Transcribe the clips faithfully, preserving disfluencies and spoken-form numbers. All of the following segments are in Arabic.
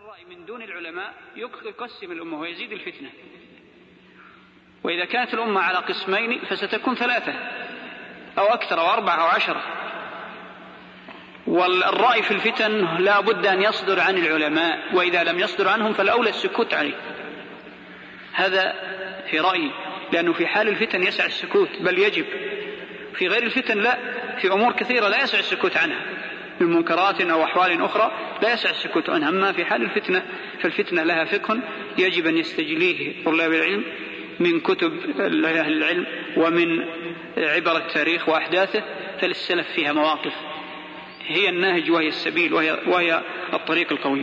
الرأي من دون العلماء يقسم الأمة ويزيد الفتنة. وإذا كانت الأمة على قسمين فستكون ثلاثة أو أكثر أو أربعة أو عشرة. والرأي في الفتن لا بد أن يصدر عن العلماء، وإذا لم يصدر عنهم فالأولى السكوت عليه. هذا في رأيي، لأنه في حال الفتن يسع السكوت، بل يجب. في غير الفتن لا، في أمور كثيرة لا يسع السكوت عنها من منكرات أو أحوال أخرى لا يسع السكوت عنها. أما في حال الفتنة فالفتنة لها فقه يجب أن يستجليه طلاب العلم من كتب أهل العلم ومن عبر التاريخ وأحداثه، فللسلف فيها مواقف هي الناهج وهي السبيل وهي, وهي الطريق القويم.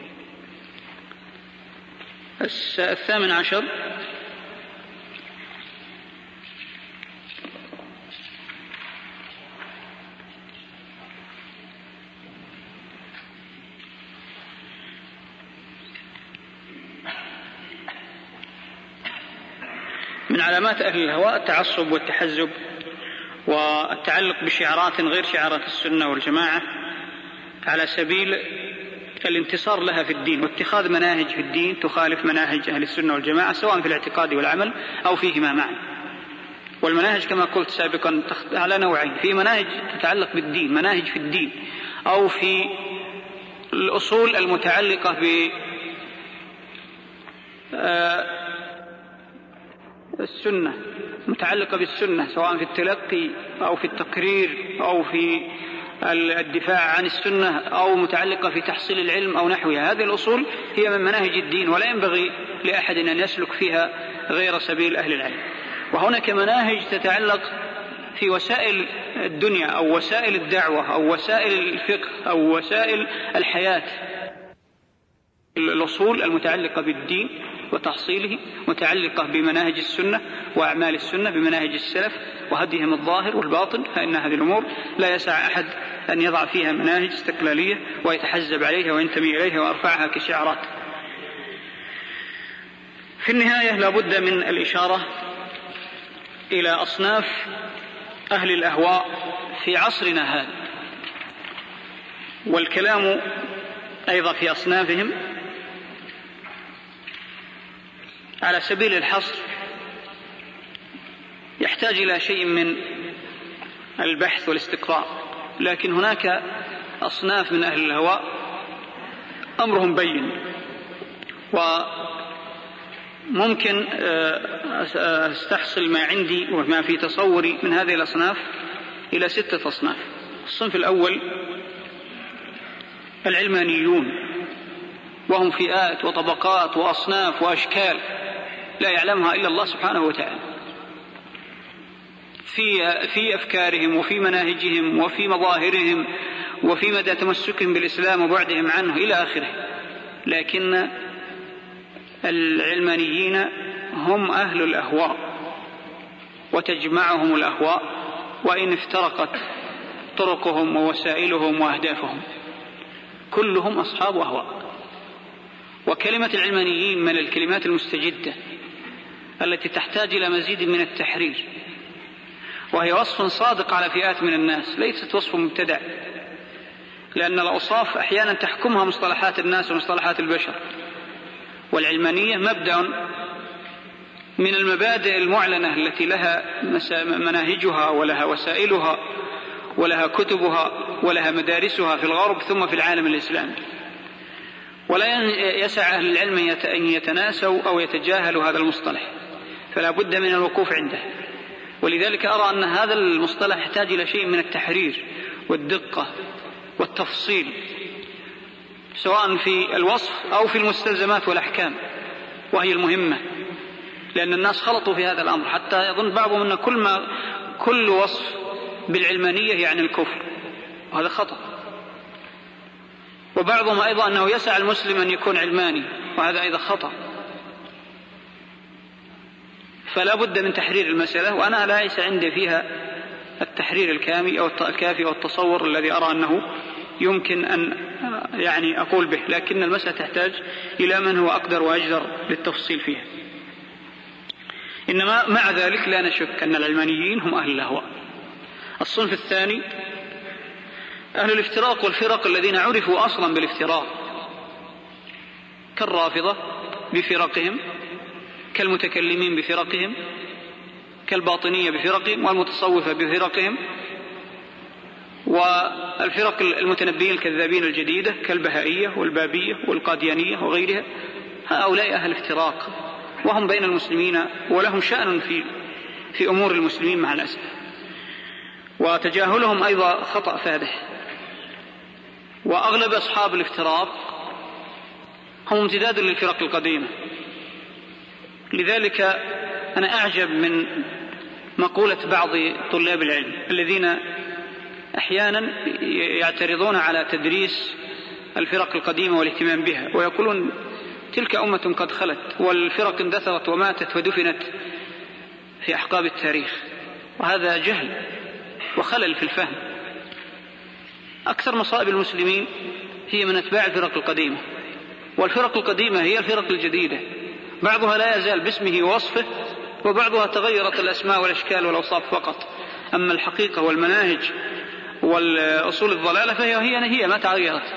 الثامن عشر من علامات أهل الهواء التعصب والتحزب والتعلق بشعارات غير شعارات السنة والجماعة على سبيل الانتصار لها في الدين، واتخاذ مناهج في الدين تخالف مناهج أهل السنة والجماعة سواء في الاعتقاد والعمل أو فيهما معا. والمناهج كما قلت سابقا على نوعين: في مناهج تتعلق بالدين، مناهج في الدين، أو في الأصول المتعلقة ب السنة، متعلقة بالسنة سواء في التلقي أو في التقرير أو في الدفاع عن السنة أو متعلقة في تحصيل العلم أو نحوها. هذه الأصول هي من مناهج الدين، ولا ينبغي لأحد أن يسلك فيها غير سبيل أهل العلم. وهناك مناهج تتعلق في وسائل الدنيا أو وسائل الدعوة أو وسائل الفقه أو وسائل الحياة. الأصول المتعلقة بالدين وتحصيله متعلقة بمناهج السنة وأعمال السنة بمناهج السلف وهديهم الظاهر والباطن، فإن هذه الأمور لا يسع أحد أن يضع فيها مناهج استقلالية ويتحزب عليها وينتمي إليها ويرفعها كشعارات. في النهاية لا بد من الإشارة إلى أصناف أهل الأهواء في عصرنا هذا، والكلام أيضا في أصنافهم على سبيل الحصر يحتاج إلى شيء من البحث والاستقراء. لكن هناك أصناف من أهل الهواء أمرهم بين، وممكن أستحصل ما عندي وما في تصوري من هذه الأصناف إلى ستة أصناف. الصنف الأول العلمانيون، وهم فئات وطبقات وأصناف وأشكال لا يعلمها إلا الله سبحانه وتعالى، في في أفكارهم وفي مناهجهم وفي مظاهرهم وفي مدى تمسكهم بالإسلام وبعدهم عنه إلى آخره. لكن العلمانيين هم أهل الأهواء وتجمعهم الأهواء، وإن افترقت طرقهم ووسائلهم وأهدافهم كلهم أصحاب أهواء. وكلمة العلمانيين من الكلمات المستجدة التي تحتاج إلى مزيد من التحرير، وهي وصف صادق على فئات من الناس، ليست وصف مبتدع، لأن الأوصاف أحيانا تحكمها مصطلحات الناس ومصطلحات البشر. والعلمانية مبدأ من المبادئ المعلنة التي لها مناهجها ولها وسائلها ولها كتبها ولها مدارسها في الغرب ثم في العالم الإسلامي، ولا يسع أهل العلم أن يتناسوا أو يتجاهلوا هذا المصطلح، فلا بد من الوقوف عنده. ولذلك أرى أن هذا المصطلح يحتاج إلى شيء من التحرير والدقة والتفصيل، سواء في الوصف أو في المستلزمات والأحكام، وهي المهمة، لأن الناس خلطوا في هذا الأمر حتى يظن بعضهم أن كل, ما كل وصف بالعلمانية يعني الكفر، وهذا خطأ. وبعضهم أيضا أنه يسع المسلم أن يكون علماني، وهذا أيضا خطأ. فلا بد من تحرير المسألة، وأنا ليس عندي فيها التحرير الكامل أو الكافي أو التصور الذي أرى أنه يمكن أن يعني أقول به، لكن المسألة تحتاج إلى من هو أقدر وأجدر للتفصيل فيها. إنما مع ذلك لا نشك أن العلمانيين هم أهل الأهواء. الصنف الثاني أهل الافتراق والفرق الذين عرفوا أصلا بالافتراق، كالرافضة بفرقهم، كالمتكلمين بفرقهم، كالباطنية بفرقهم، والمتصوفة بفرقهم، والفرق المتنبين الكذابين الجديدة كالبهائية والبابية والقاديانية وغيرها. هؤلاء أهل افتراق، وهم بين المسلمين ولهم شأن في في أمور المسلمين مع الأسف، وتجاهلهم أيضا خطأ فادح. وأغلب أصحاب الافتراق هم امتداد للفرق القديمة. لذلك أنا أعجب من مقولة بعض طلاب العلم الذين أحيانا يعترضون على تدريس الفرق القديمة والاهتمام بها، ويقولون تلك أمة قد خلت، والفرق اندثرت وماتت ودفنت في أحقاب التاريخ. وهذا جهل وخلل في الفهم. أكثر مصائب المسلمين هي من أتباع الفرق القديمة، والفرق القديمة هي الفرق الجديدة، بعضها لا يزال باسمه ووصفه، وبعضها تغيرت الأسماء والأشكال والأوصاف فقط. أما الحقيقة والمناهج والأصول الضلالة فهي هي, هي ما تغيرت.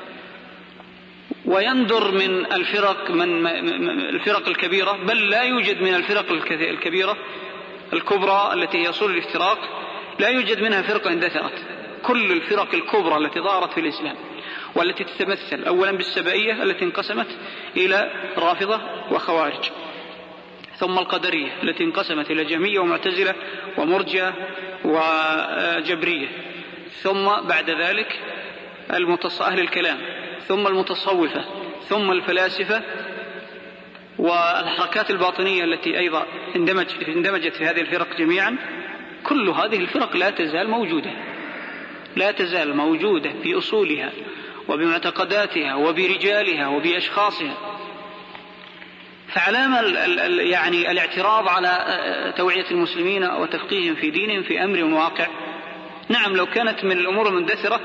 ويندر من الفرق من الفرق الكبيرة، بل لا يوجد من الفرق الكبيرة الكبرى التي هي أصول الافتراق لا يوجد منها فرقة اندثرت. كل الفرق الكبرى التي ظهرت في الإسلام والتي تتمثل أولا بالسبائية التي انقسمت إلى رافضة وخوارج، ثم القدرية التي انقسمت إلى جهمية ومعتزلة ومرجئة وجبرية، ثم بعد ذلك أهل الكلام، ثم المتصوفة، ثم الفلاسفة، والحركات الباطنية التي أيضا اندمجت في هذه الفرق جميعا. كل هذه الفرق لا تزال موجودة، لا تزال موجودة في أصولها وبمعتقداتها وبرجالها وبأشخاصها. فعلامة يعني الاعتراض على توعية المسلمين وتفقيههم في دينهم في أمر واقع. نعم لو كانت من الأمور المندثرة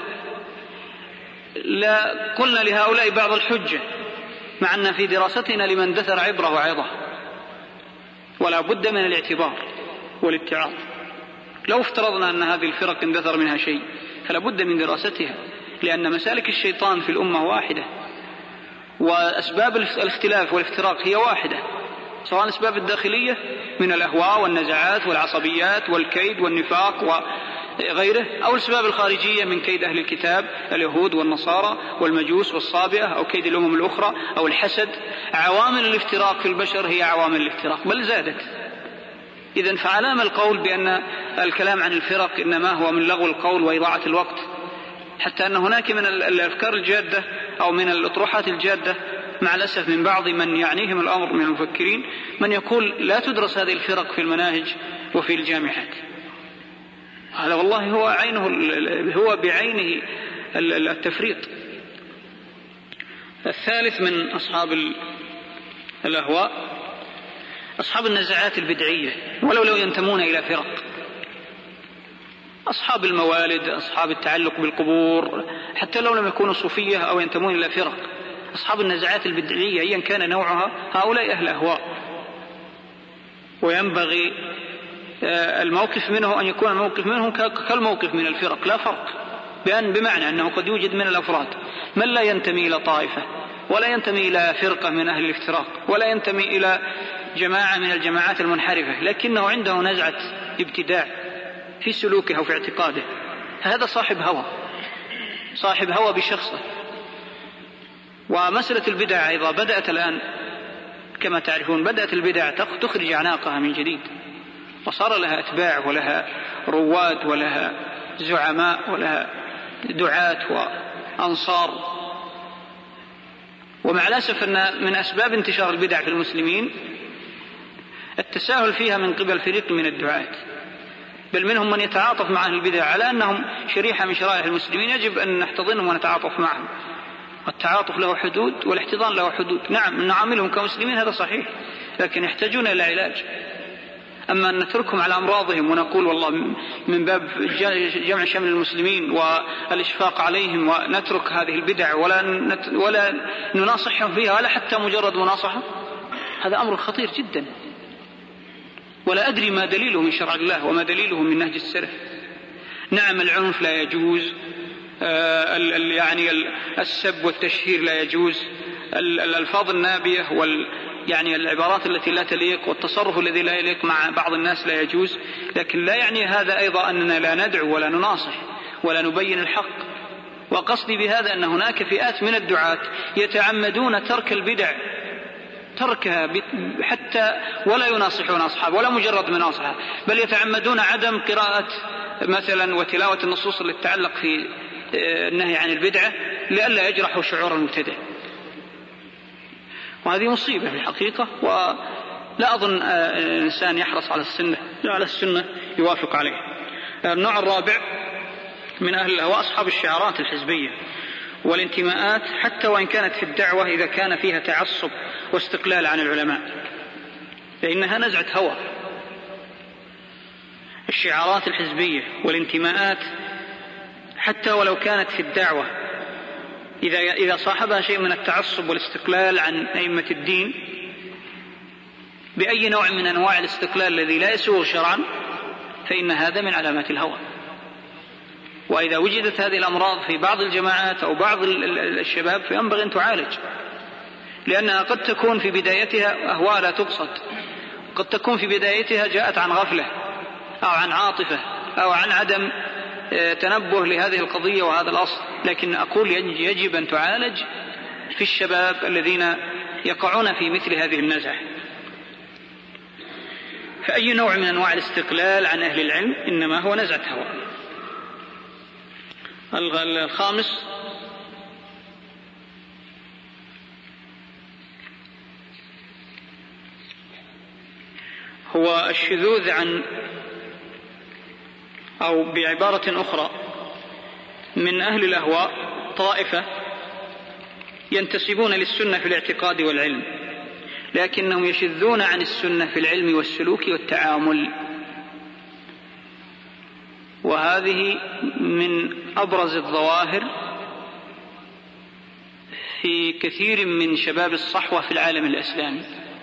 لا قلنا لهؤلاء بعض الحجة، مع أن في دراستنا لمن دثر عبرة وعظة، ولا بد من الاعتبار والاتعاظ. لو افترضنا أن هذه الفرق اندثر منها شيء فلا بد من دراستها، لأن مسالك الشيطان في الأمة واحدة، وأسباب الاختلاف والافتراق هي واحدة، سواء الأسباب الداخلية من الأهواء والنزعات والعصبيات والكيد والنفاق وغيره، أو الأسباب الخارجية من كيد أهل الكتاب اليهود والنصارى والمجوس والصابئة، أو كيد الأمم الأخرى أو الحسد. عوامل الافتراق في البشر هي عوامل الافتراق بل زادت. إذن فعلام القول بأن الكلام عن الفرق إنما هو من لغو القول وإضاعة الوقت، حتى أن هناك من الأفكار الجادة أو من الأطروحات الجادة مع الأسف من بعض من يعنيهم الأمر من المفكرين من يقول لا تدرس هذه الفرق في المناهج وفي الجامعات. هذا والله هو عينه هو بعينه التفريط. الثالث من أصحاب الأهواء أصحاب النزعات البدعية، ولو لو ينتمون إلى فرق، أصحاب الموالد، أصحاب التعلق بالقبور، حتى لو لم يكونوا صوفية أو ينتمون إلى فرق. أصحاب النزعات البدعية أيا كان نوعها هؤلاء أهل أهواء، وينبغي الموقف منه أن يكون الموقف منهم كالموقف من الفرق لا فرق، بأن بمعنى أنه قد يوجد من الأفراد من لا ينتمي إلى طائفة ولا ينتمي إلى فرقة من أهل الافتراق ولا ينتمي إلى جماعة من الجماعات المنحرفة، لكنه عنده نزعة ابتداع في سلوكه أو في اعتقاده. هذا صاحب هوى، صاحب هوى بشخصه. ومسألة البدع أيضا بدأت الآن كما تعرفون، بدأت البدع تخرج عناقها من جديد، وصار لها أتباع ولها رواد ولها زعماء ولها دعاة وأنصار. ومع الأسف أن من أسباب انتشار البدع في المسلمين التساهل فيها من قبل فريق من الدعاة، بل منهم من يتعاطف مع أهل البدع على أنهم شريحة من شرائح المسلمين يجب أن نحتضنهم ونتعاطف معهم. والتعاطف له حدود والاحتضان له حدود. نعم نعاملهم كمسلمين هذا صحيح، لكن يحتاجون إلى علاج. أما أن نتركهم على أمراضهم ونقول والله من باب جمع شمل المسلمين والإشفاق عليهم ونترك هذه البدع ولا ولا نناصحهم فيها ولا حتى مجرد مناصحة، هذا أمر خطير جدا، ولا أدري ما دليله من شرع الله وما دليله من نهج السلف. نعم العنف لا يجوز، آه يعني السب والتشهير لا يجوز، الألفاظ النابية وال يعني العبارات التي لا تليق والتصرف الذي لا يليق مع بعض الناس لا يجوز، لكن لا يعني هذا أيضا أننا لا ندعو ولا نناصح ولا نبين الحق. وقصدي بهذا أن هناك فئات من الدعاة يتعمدون ترك البدع، تركها حتى ولا يناصحون أصحاب ولا مجرد مناصحة، بل يتعمدون عدم قراءة مثلا وتلاوة النصوص التي تتعلق في النهي عن البدعة لئلا يجرحوا شعور المبتدع. وهذه مصيبة في الحقيقة، ولا أظن الإنسان يحرص على السنة على السنة يوافق عليه. النوع الرابع من أهل الهوى أصحاب الشعارات الحزبية والانتماءات، حتى وإن كانت في الدعوة إذا كان فيها تعصب واستقلال عن العلماء، فإنها نزعة هوى. الشعارات الحزبية والانتماءات حتى ولو كانت في الدعوة إذا إذا صاحبها شيء من التعصب والاستقلال عن أئمة الدين بأي نوع من أنواع الاستقلال الذي لا يسوغ شرعا، فإن هذا من علامات الهوى. وإذا وجدت هذه الأمراض في بعض الجماعات أو بعض الشباب فينبغي أن تعالج، لأنها قد تكون في بدايتها أهواء لا تقصد، قد تكون في بدايتها جاءت عن غفلة أو عن عاطفة أو عن عدم تنبه لهذه القضية وهذا الأصل، لكن أقول يجب أن تعالج في الشباب الذين يقعون في مثل هذه النزعة. فأي نوع من أنواع الاستقلال عن أهل العلم إنما هو نزعة هوى. الخامس هو الشذوذ عن، أو بعبارة أخرى من أهل الأهواء طائفة ينتسبون للسنة في الاعتقاد والعلم، لكنهم يشذون عن السنة في العلم والسلوك والتعامل، وهذه من أبرز الظواهر في كثير من شباب الصحوة في العالم الإسلامي،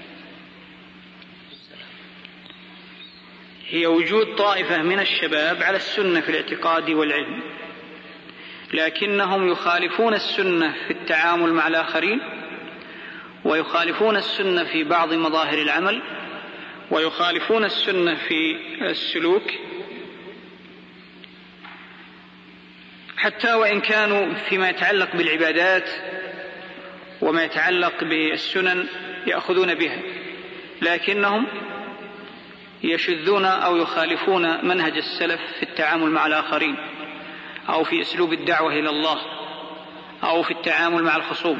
هي وجود طائفة من الشباب على السنة في الاعتقاد والعلم، لكنهم يخالفون السنة في التعامل مع الآخرين، ويخالفون السنة في بعض مظاهر العمل، ويخالفون السنة في السلوك، حتى وإن كانوا فيما يتعلق بالعبادات وما يتعلق بالسنن يأخذون بها، لكنهم يشذون أو يخالفون منهج السلف في التعامل مع الآخرين، أو في أسلوب الدعوة إلى الله، أو في التعامل مع الخصوم،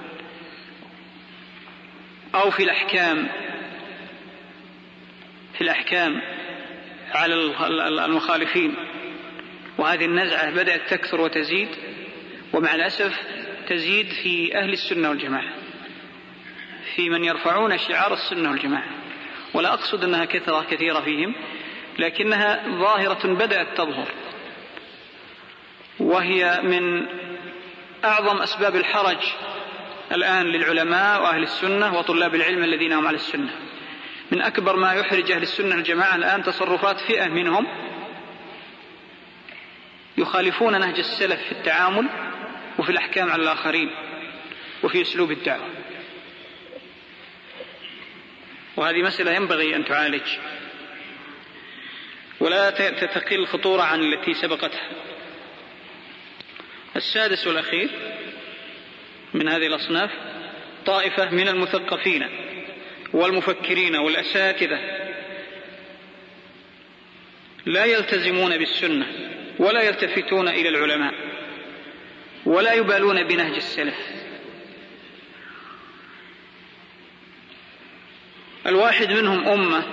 أو في الأحكام في الأحكام على المخالفين. وهذه النزعة بدأت تكثر وتزيد، ومع الأسف تزيد في أهل السنة والجماعة، في من يرفعون شعار السنة والجماعة، ولا أقصد أنها كثرة كثيرة فيهم، لكنها ظاهرة بدأت تظهر، وهي من أعظم أسباب الحرج الآن للعلماء وأهل السنة وطلاب العلم الذين هم على السنة. من أكبر ما يحرج أهل السنة والجماعة الآن تصرفات فئة منهم يخالفون نهج السلف في التعامل وفي الأحكام على الآخرين وفي أسلوب الدعوة، وهذه مسألة ينبغي أن تعالج ولا تقل خطورة عن التي سبقتها. السادس والأخير من هذه الأصناف طائفة من المثقفين والمفكرين والأساتذة لا يلتزمون بالسنة ولا يلتفتون إلى العلماء ولا يبالون بنهج السلف. الواحد منهم أمة،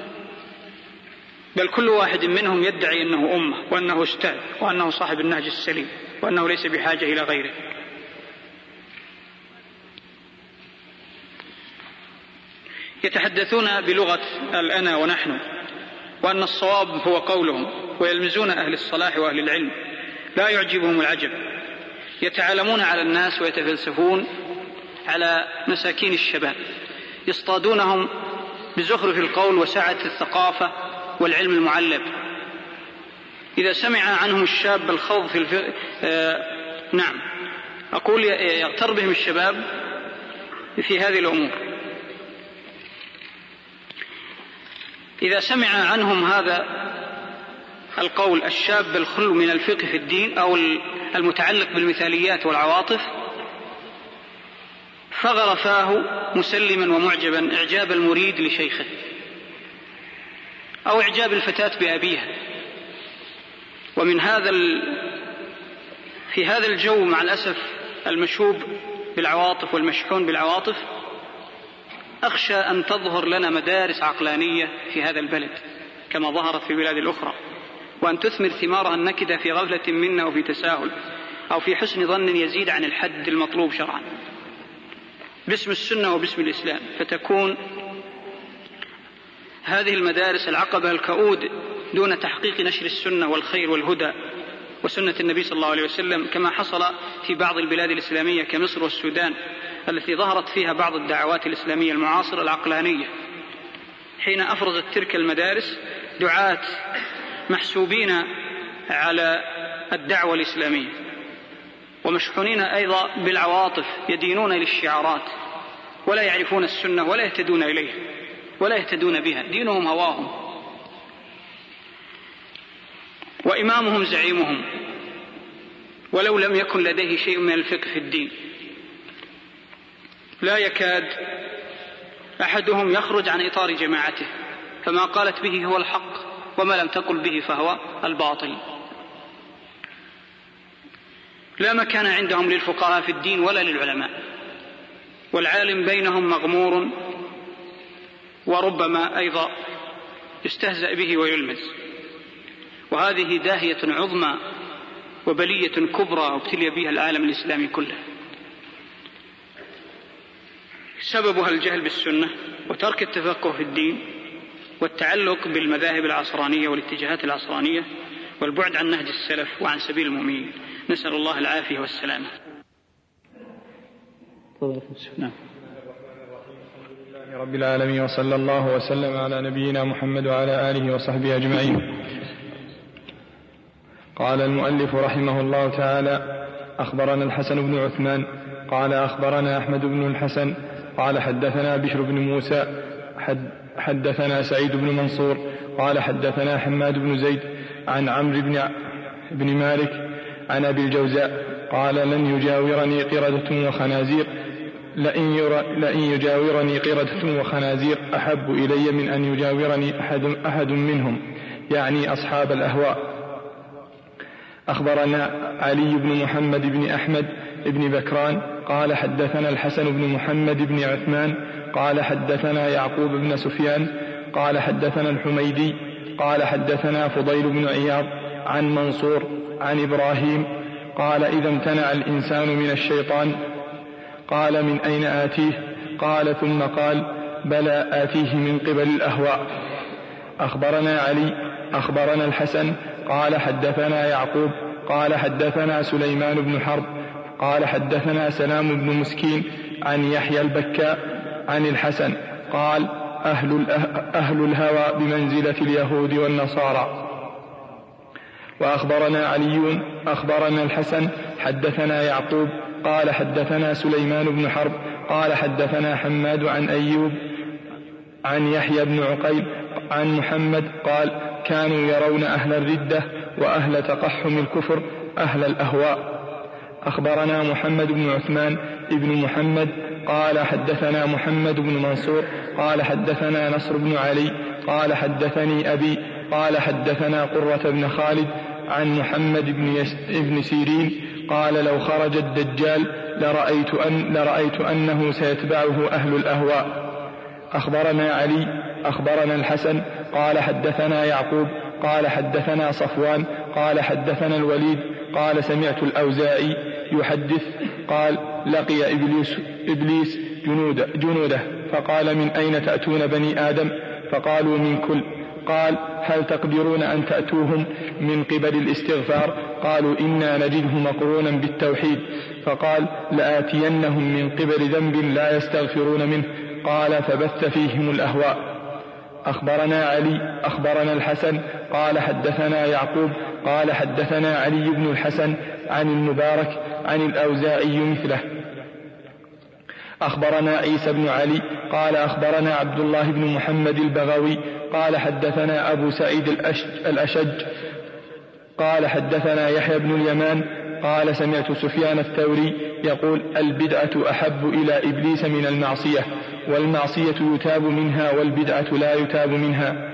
بل كل واحد منهم يدعي أنه أمة وأنه أستاذ وأنه صاحب النهج السليم وأنه ليس بحاجة إلى غيره. يتحدثون بلغة الأنا ونحن، وأن الصواب هو قولهم، ويلمزون أهل الصلاح وأهل العلم، لا يعجبهم العجب. يتعالمون على الناس ويتفلسفون على مساكين الشباب، يصطادونهم بزخرف القول وسعة الثقافة والعلم المعلب. إذا سمع عنهم الشاب الخوض في الف... آه... نعم أقول يغتر بهم الشباب في هذه الأمور. إذا سمع عنهم هذا القول الشاب الخلو من الفقه في الدين أو المتعلق بالمثاليات والعواطف فغر فاه مسلما ومعجبا إعجاب المريد لشيخه أو إعجاب الفتاة بأبيها. ومن هذا في هذا الجو مع الأسف المشوب بالعواطف والمشحون بالعواطف أخشى أن تظهر لنا مدارس عقلانية في هذا البلد كما ظهرت في بلاد الأخرى، وأن تثمر ثمارها النكدة في غفلة منا وفي تساهل أو في حسن ظن يزيد عن الحد المطلوب شرعا باسم السنة وباسم الإسلام، فتكون هذه المدارس العقبة الكؤود دون تحقيق نشر السنة والخير والهدى وسنة النبي صلى الله عليه وسلم، كما حصل في بعض البلاد الإسلامية كمصر والسودان التي ظهرت فيها بعض الدعوات الإسلامية المعاصرة العقلانية، حين أفرزت تلك المدارس دعاة محسوبين على الدعوة الإسلامية ومشحونين أيضا بالعواطف يدينون للشعارات ولا يعرفون السنة ولا يهتدون إليها ولا يهتدون بها، دينهم هواهم وإمامهم زعيمهم ولو لم يكن لديه شيء من الفقه في الدين. لا يكاد أحدهم يخرج عن إطار جماعته، فما قالت به هو الحق وما لم تقل به فهو الباطل. لا مكان عندهم للفقهاء في الدين ولا للعلماء، والعالم بينهم مغمور وربما أيضا يستهزأ به ويلمز، وهذه داهية عظمى وبلية كبرى وابتلي بها العالم الإسلامي كله. سببها الجهل بالسنة وترك التفقه في الدين والتعلق بالمذاهب العصرانية والاتجاهات العصرانية والبعد عن نهج السلف وعن سبيل المؤمنين. نسأل الله العافية والسلامة. نعم. رب العالمين، وصلى الله وسلم على نبينا محمد وعلى آله وصحبه أجمعين. قال المؤلف رحمه الله تعالى: أخبرنا الحسن بن عثمان قال أخبرنا أحمد بن الحسن قال حدثنا بشر بن موسى حد حدثنا سعيد بن منصور قال حدثنا حماد بن زيد عن عمرو بن, بن مالك عن أبي الجوزاء قال: لن يجاورني قردة وخنازير لئن, لئن يجاورني قردة وخنازير أحب إلي من أن يجاورني أحد, أحد منهم، يعني أصحاب الأهواء. أخبرنا علي بن محمد بن أحمد بن بكران قال حدثنا الحسن بن محمد بن عثمان قال حدثنا يعقوب بن سفيان قال حدثنا الحميدي قال حدثنا فضيل بن عياض عن منصور عن إبراهيم قال: إذا امتنع الإنسان من الشيطان قال: من أين آتيه؟ قال ثم قال: بلى آتيه من قبل الأهواء. أخبرنا علي أخبرنا الحسن قال حدثنا يعقوب قال حدثنا سليمان بن حرب قال حدثنا سلام بن مسكين عن يحيى البكاء عن الحسن قال: أهل, أهل الهوى بمنزلة اليهود والنصارى. وأخبرنا علي أخبرنا الحسن حدثنا يعقوب قال حدثنا سليمان بن حرب قال حدثنا حماد عن أيوب عن يحيى بن عقيل عن محمد قال: كانوا يرون أهل الردة وأهل تقحم الكفر أهل الأهواء. أخبرنا محمد بن عثمان ابن محمد قال حدثنا محمد بن منصور قال حدثنا نصر بن علي قال حدثني أبي قال حدثنا قرة بن خالد عن محمد بن, يس... بن سيرين قال: لو خرج الدجال لرأيت, أن... لرأيت أنه سيتبعه أهل الأهواء. أخبرنا علي أخبرنا الحسن قال حدثنا يعقوب قال حدثنا صفوان قال حدثنا الوليد قال: سمعت الأوزاعي يحدث قال: لقي إبليس, إبليس جنود جنوده فقال: من أين تأتون بني آدم؟ فقالوا: من كل. قال: هل تقدرون أن تأتوهم من قبل الاستغفار؟ قالوا: إنا نجده مقرونا بالتوحيد. فقال: لآتينهم من قبل ذنب لا يستغفرون منه. قال: فبث فيهم الأهواء. أخبرنا علي أخبرنا الحسن قال حدثنا يعقوب قال حدثنا علي بن الحسن عن المبارك عن الأوزاعي مثله. أخبرنا عيسى بن علي قال أخبرنا عبد الله بن محمد البغوي قال حدثنا أبو سعيد الأشج قال حدثنا يحيى بن اليمان قال سمعت سفيان الثوري يقول البدعة أحب إلى إبليس من المعصية، والمعصية يتاب منها والبدعة لا يتاب منها.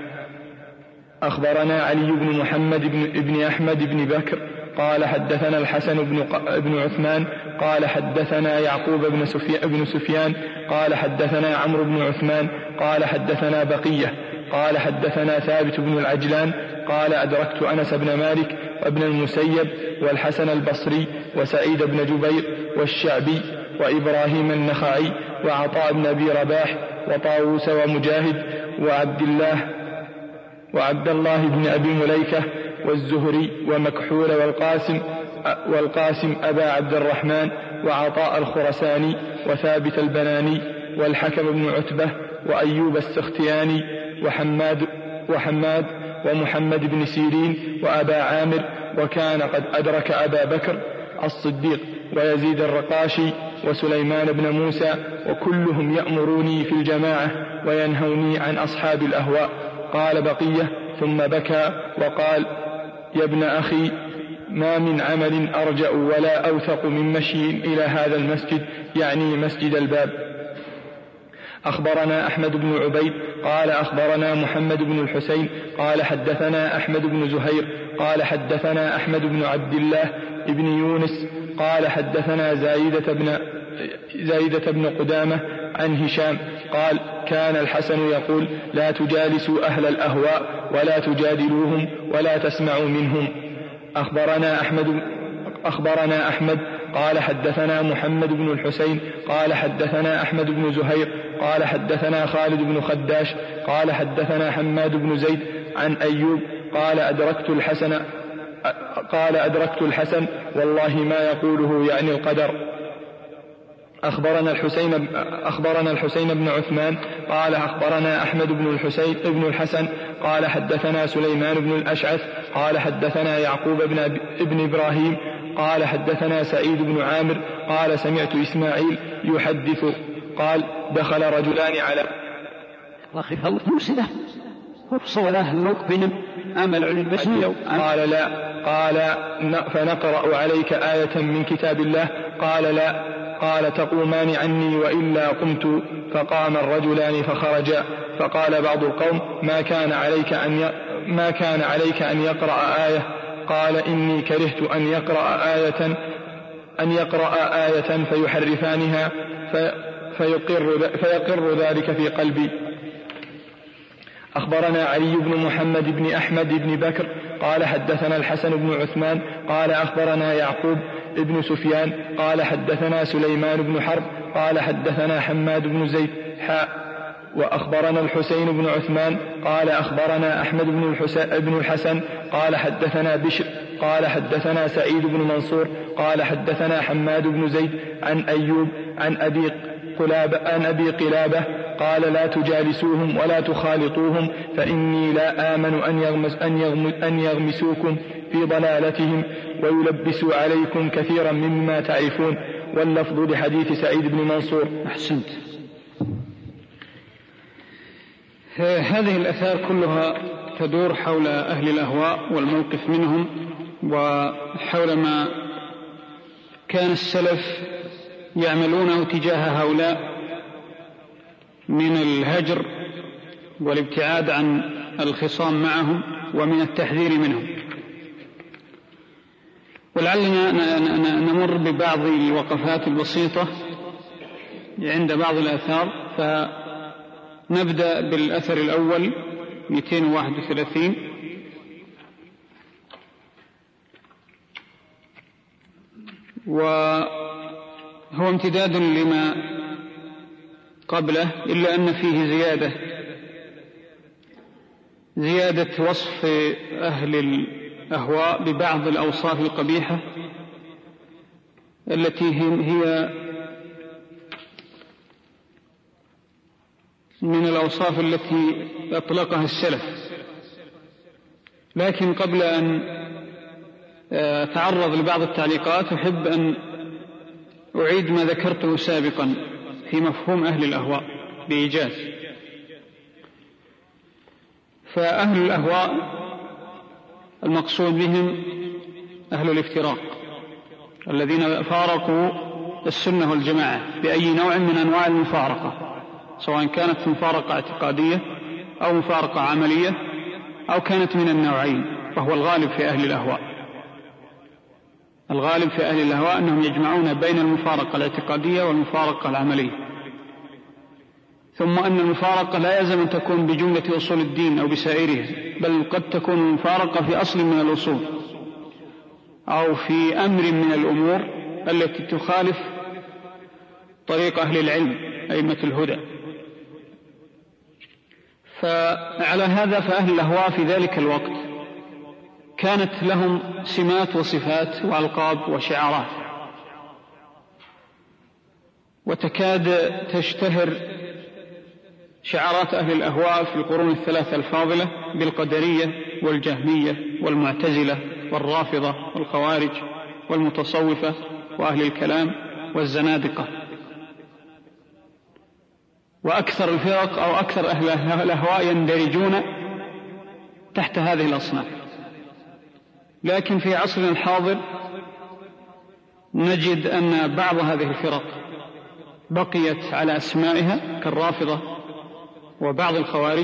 أخبرنا علي بن محمد بن, بن أحمد بن بكر قال حدثنا الحسن بن, بن عثمان قال حدثنا يعقوب بن سفيان, بن سفيان قال حدثنا عمرو بن عثمان قال حدثنا بقية قال حدثنا ثابت بن العجلان قال أدركت أنس بن مالك وابن المسيب والحسن البصري وسعيد بن جبير والشعبي وإبراهيم النخعي وعطاء بن أبي رباح وطاووس ومجاهد وعبد الله وعبد الله بن أبي مليكة والزهري ومكحول والقاسم والقاسم أبا عبد الرحمن وعطاء الخرساني وثابت البناني والحكم بن عتبة وأيوب السختياني وحماد وحماد ومحمد بن سيرين وأبا عامر، وكان قد أدرك أبا بكر الصديق ويزيد الرقاشي وسليمان بن موسى، وكلهم يأمروني في الجماعة وينهوني عن أصحاب الأهواء. قال بقية ثم بكى وقال يا ابن أخي ما من عمل أرجأ ولا أوثق من مشي إلى هذا المسجد، يعني مسجد الباب. أخبرنا أحمد بن عبيد قال أخبرنا محمد بن الحسين قال حدثنا أحمد بن زهير قال حدثنا أحمد بن عبد الله بن يونس قال حدثنا زايدة بن, زايدة بن قدامة عن هشام قال كان الحسن يقول لا تجالسوا أهل الأهواء ولا تجادلوهم ولا تسمعوا منهم. أخبرنا أحمد أخبرنا أحمد قال حدثنا محمد بن الحسين قال حدثنا أحمد بن زهير قال حدثنا خالد بن خداش قال حدثنا حماد بن زيد عن أيوب قال أدركت الحسن قال أدركت الحسن والله ما يقوله يعني القدر. أخبرنا الحسين أخبرنا الحسين بن عثمان قال أخبرنا أحمد بن الحسين ابن الحسن قال حدثنا سليمان بن الأشعث قال حدثنا يعقوب بن ابن إبراهيم قال حدثنا سعيد بن عامر قال سمعت إسماعيل يحدث قال دخل رجلان على أخي الله مرسلة وصوله المقبن أمل علم بسنه قال لا قال فنقرأ عليك آية من كتاب الله قال لا قال تقومان عني وإلا قمت. فقام الرجلان فخرجا. فقال بعض القوم ما كان عليك أن ما كان عليك أن يقرأ آية قال إني كرهت أن يقرأ آية أن يقرأ آية فيحرفانها فيقر, فيقر ذلك في قلبي. أخبرنا علي بن محمد بن أحمد بن بكر قال حدثنا الحسن بن عثمان قال أخبرنا يعقوب ابن سفيان قال حدثنا سليمان بن حرب قال حدثنا حماد بن زيد حاء. وأخبرنا الحسين بن عثمان قال أخبرنا أحمد بن, بن الحسن قال حدثنا بشر قال حدثنا سعيد بن منصور قال حدثنا حماد بن زيد عن أيوب عن أبي قلابة, عن أبي قلابة قال لا تجالسوهم ولا تخالطوهم فإني لا آمن أن, يغمس أن, يغمس أن يغمسوكم في ضلالتهم ويلبسوا عليكم كثيرا مما تعرفون. واللفظ لحديث سعيد بن منصور. أحسنت. هذه الآثار كلها تدور حول أهل الأهواء والموقف منهم وحول ما كان السلف يعملونه تجاه هؤلاء من الهجر والابتعاد عن الخصام معهم ومن التحذير منهم. ولعلنا نمر ببعض الوقفات البسيطة عند بعض الآثار. فنبدأ بالأثر الأول مئتين وواحد وثلاثين وهو امتداد لما قبله إلا أن فيه زيادة زيادة وصف أهل الأهواء ببعض الأوصاف القبيحة التي هي من الأوصاف التي أطلقها السلف. لكن قبل أن أتعرض لبعض التعليقات أحب أن أعيد ما ذكرته سابقا في مفهوم أهل الأهواء بإيجاز. فأهل الأهواء المقصود بهم أهل الافتراق الذين فارقوا السنة والجماعة بأي نوع من أنواع المفارقة، سواء كانت مفارقة اعتقادية أو مفارقة عملية أو كانت من النوعين، فهو الغالب في أهل الأهواء. الغالب في أهل الأهواء أنهم يجمعون بين المفارقة الاعتقادية والمفارقة العملية، ثم أن المفارقة لا يلزم أن تكون بجملة أصول الدين أو بسائرها، بل قد تكون المفارقة في أصل من الأصول أو في أمر من الأمور التي تخالف طريق أهل العلم أئمة الهدى. فعلى هذا فأهل الأهواء في ذلك الوقت كانت لهم سمات وصفات وألقاب وشعارات، وتكاد تشتهر شعارات أهل الأهواء في القرون الثلاثة الفاضلة بالقدرية والجهمية والمعتزلة والرافضة والخوارج والمتصوفة وأهل الكلام والزنادقة، وأكثر الفرق أو أكثر أهل الأهواء يندرجون تحت هذه الأصناف. لكن في عصرنا الحاضر نجد أن بعض هذه الفرق بقيت على أسمائها كالرافضة وبعض الخوارج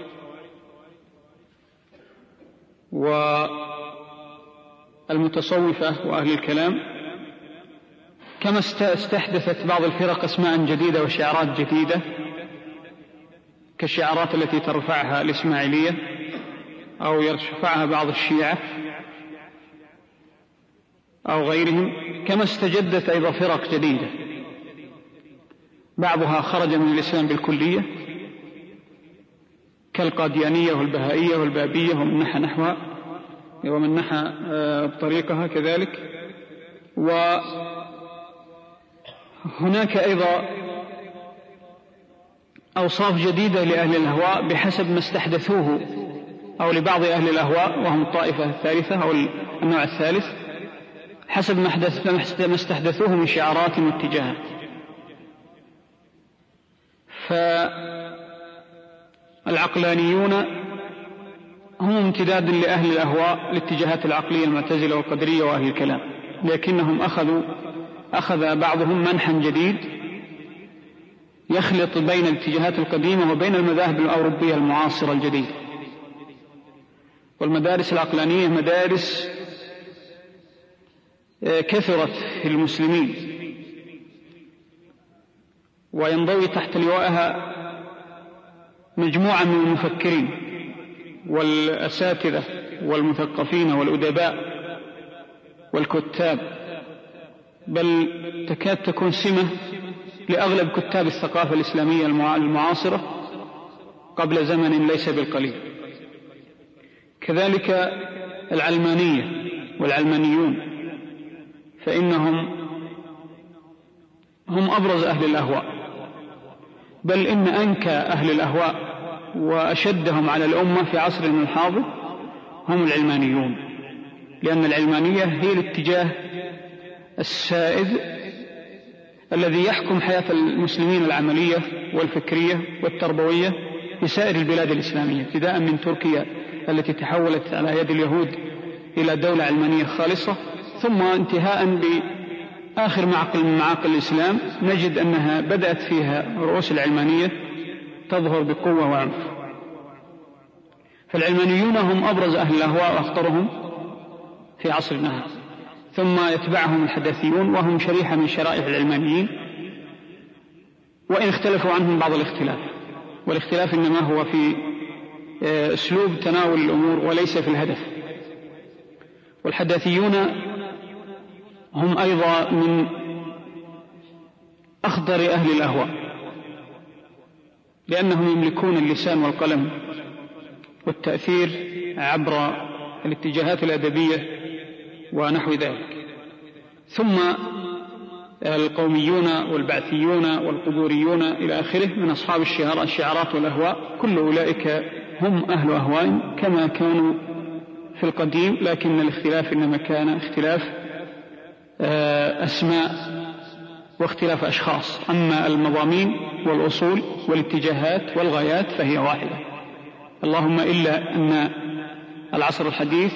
والمتصوفة وأهل الكلام، كما استحدثت بعض الفرق أسماء جديدة وشعارات جديدة كالشعارات التي ترفعها الإسماعيلية أو يرفعها بعض الشيعة أو غيرهم، كما استجدت أيضا فرق جديدة بعضها خرج من الإسلام بالكلية كالقاديانية والبهائية والبابية ومن نحى نحوها ومن نحى طريقها كذلك. وهناك أيضا أوصاف جديدة لأهل الأهواء بحسب ما استحدثوه، أو لبعض أهل الأهواء وهم الطائفة الثالثة أو النوع الثالث حسب ما استحدثوه من شعارات واتجاهات. فالعقلانيون هم امتداد لأهل الأهواء الاتجاهات العقلية المعتزلة والقدرية وأهل الكلام، لكنهم أخذوا أخذ بعضهم منحا جديد يخلط بين الاتجاهات القديمة وبين المذاهب الأوروبية المعاصرة الجديدة. والمدارس العقلانية مدارس كثرت في المسلمين، وينضوي تحت لوائها مجموعة من المفكرين والأساتذة والمثقفين والأدباء والكتاب، بل تكاد تكون سمة لأغلب كتاب الثقافة الإسلامية المعاصرة قبل زمن ليس بالقليل. كذلك العلمانية والعلمانيون، فإنهم هم أبرز أهل الأهواء، بل إن أنكى أهل الأهواء وأشدهم على الأمة في عصرنا الحاضر هم العلمانيون، لأن العلمانية هي الاتجاه السائد الذي يحكم حياة المسلمين العملية والفكرية والتربوية في سائر البلاد الإسلامية، ابتداء من تركيا التي تحولت على يد اليهود إلى دولة علمانية خالصة، ثم انتهاء بآخر معقل من معاقل الإسلام نجد أنها بدأت فيها رؤوس العلمانية تظهر بقوة وعنف. فالعلمانيون هم أبرز أهل الأهواء وأخطرهم في عصرنا هذا، ثم يتبعهم الحداثيون وهم شريحة من شرائح العلمانيين، وإن اختلفوا عنهم بعض الاختلاف، والاختلاف إنما هو في أسلوب تناول الأمور وليس في الهدف. والحداثيون هم أيضا من أخطر أهل الأهواء، لأنهم يملكون اللسان والقلم والتأثير عبر الاتجاهات الأدبية ونحو ذلك. ثم القوميون والبعثيون والقبوريون إلى آخره من أصحاب الشعارات والأهواء، كل أولئك هم أهل أهواء كما كانوا في القديم، لكن الاختلاف إنما كان اختلاف أسماء واختلاف أشخاص، أما المضامين والأصول والاتجاهات والغايات فهي واحدة، اللهم إلا أن العصر الحديث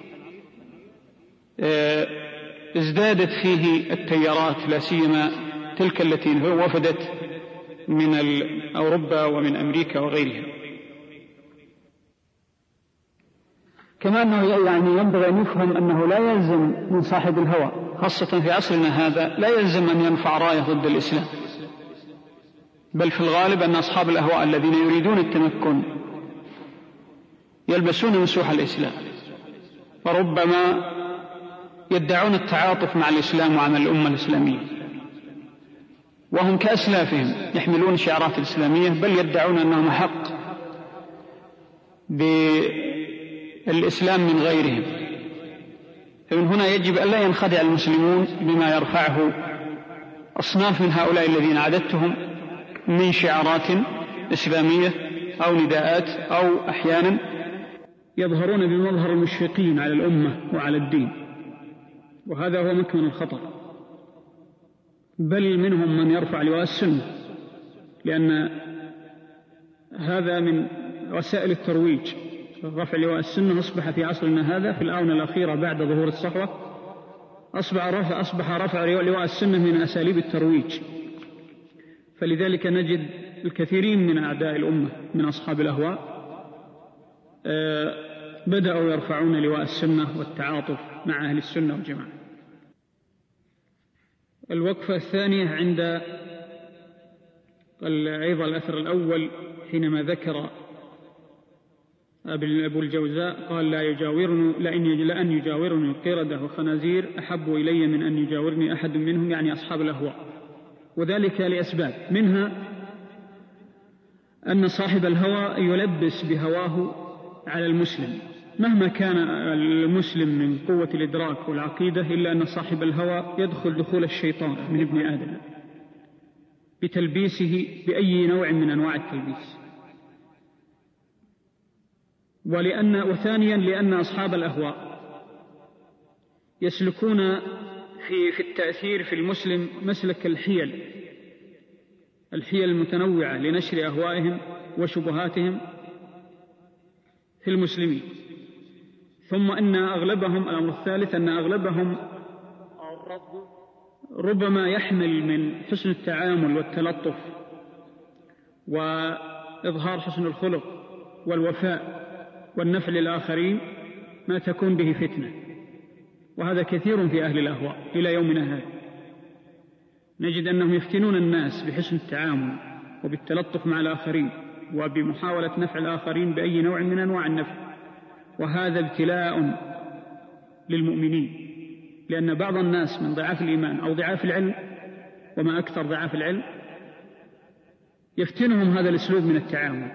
ازدادت فيه التيارات، لا سيما تلك التي وفدت من أوروبا ومن أمريكا وغيرها. كما أنه يعني ينبغي أن يفهم أنه لا يلزم من صاحب الهوى، خاصة في عصرنا هذا، لا يلزم أن ينفع راية ضد الإسلام، بل في الغالب أن أصحاب الأهواء الذين يريدون التمكن يلبسون مسوح الإسلام، وربما يدعون التعاطف مع الإسلام ومع الأمة الإسلامية، وهم كأسلافهم يحملون شعارات الإسلامية، بل يدعون أنهم حق بالإسلام من غيرهم. فمن هنا يجب أن لا ينخدع المسلمون بما يرفعه أصناف من هؤلاء الذين عددتهم من شعارات إسلامية أو نداءات، أو أحيانا يظهرون بمظهر المشفقين على الأمة وعلى الدين، وهذا هو مكمن الخطر. بل منهم من يرفع لواء السنة، لأن هذا من وسائل الترويج. رفع لواء السنة أصبح في عصرنا هذا في الآونة الأخيرة بعد ظهور الصحوة أصبح رفع, أصبح رفع لواء السنة من أساليب الترويج. فلذلك نجد الكثيرين من أعداء الأمة من أصحاب الأهواء بدأوا يرفعون لواء السنة والتعاطف مع أهل السنة والجماعة. الوقفة الثانية عند أيضا الأثر الأول، حينما ذكر أبو الجوزاء قال: لا يجاورني لأن يجاورني قردة وخنازير أحب إلي من أن يجاورني أحد منهم، يعني أصحاب الأهواء، وذلك لأسباب، منها أن صاحب الهوى يلبس بهواه على المسلم مهما كان المسلم من قوة الإدراك والعقيدة، إلا أن صاحب الهوى يدخل دخول الشيطان من ابن آدم بتلبيسه بأي نوع من أنواع التلبيس. ولأن وثانيا لأن أصحاب الأهواء يسلكون في في التأثير في المسلم مسلك الحيل الحيل المتنوعة لنشر أهوائهم وشبهاتهم في المسلمين. ثم أن أغلبهم، الأمر الثالث، أن أغلبهم ربما يحمل من حسن التعامل والتلطف وإظهار حسن الخلق والوفاء والنفع للآخرين ما تكون به فتنة، وهذا كثير في أهل الأهواء إلى يومنا هذا. نجد أنهم يفتنون الناس بحسن التعامل وبالتلطف مع الآخرين وبمحاولة نفع الآخرين بأي نوع من أنواع النفع، وهذا ابتلاء للمؤمنين، لأن بعض الناس من ضعاف الإيمان أو ضعاف العلم، وما أكثر ضعاف العلم، يفتنهم هذا الأسلوب من التعامل،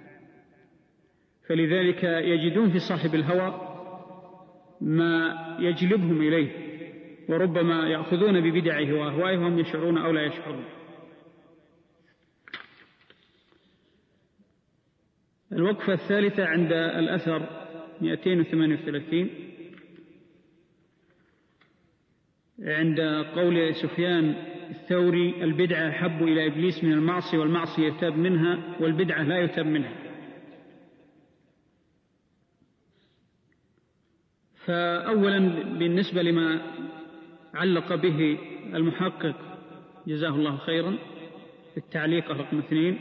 فلذلك يجدون في صاحب الهوى ما يجلبهم إليه، وربما يأخذون ببدعه وأهوائه وهم يشعرون أو لا يشعرون. الوقفة الثالثة عند الأثر مئتين وثمانية وثلاثين عند قول سفيان الثوري: البدعة أحب إلى إبليس من المعصية، والمعصية يتاب منها والبدعة لا يتاب منها. فأولا بالنسبة لما علق به المحقق جزاه الله خيرا في التعليق رقم اثنين،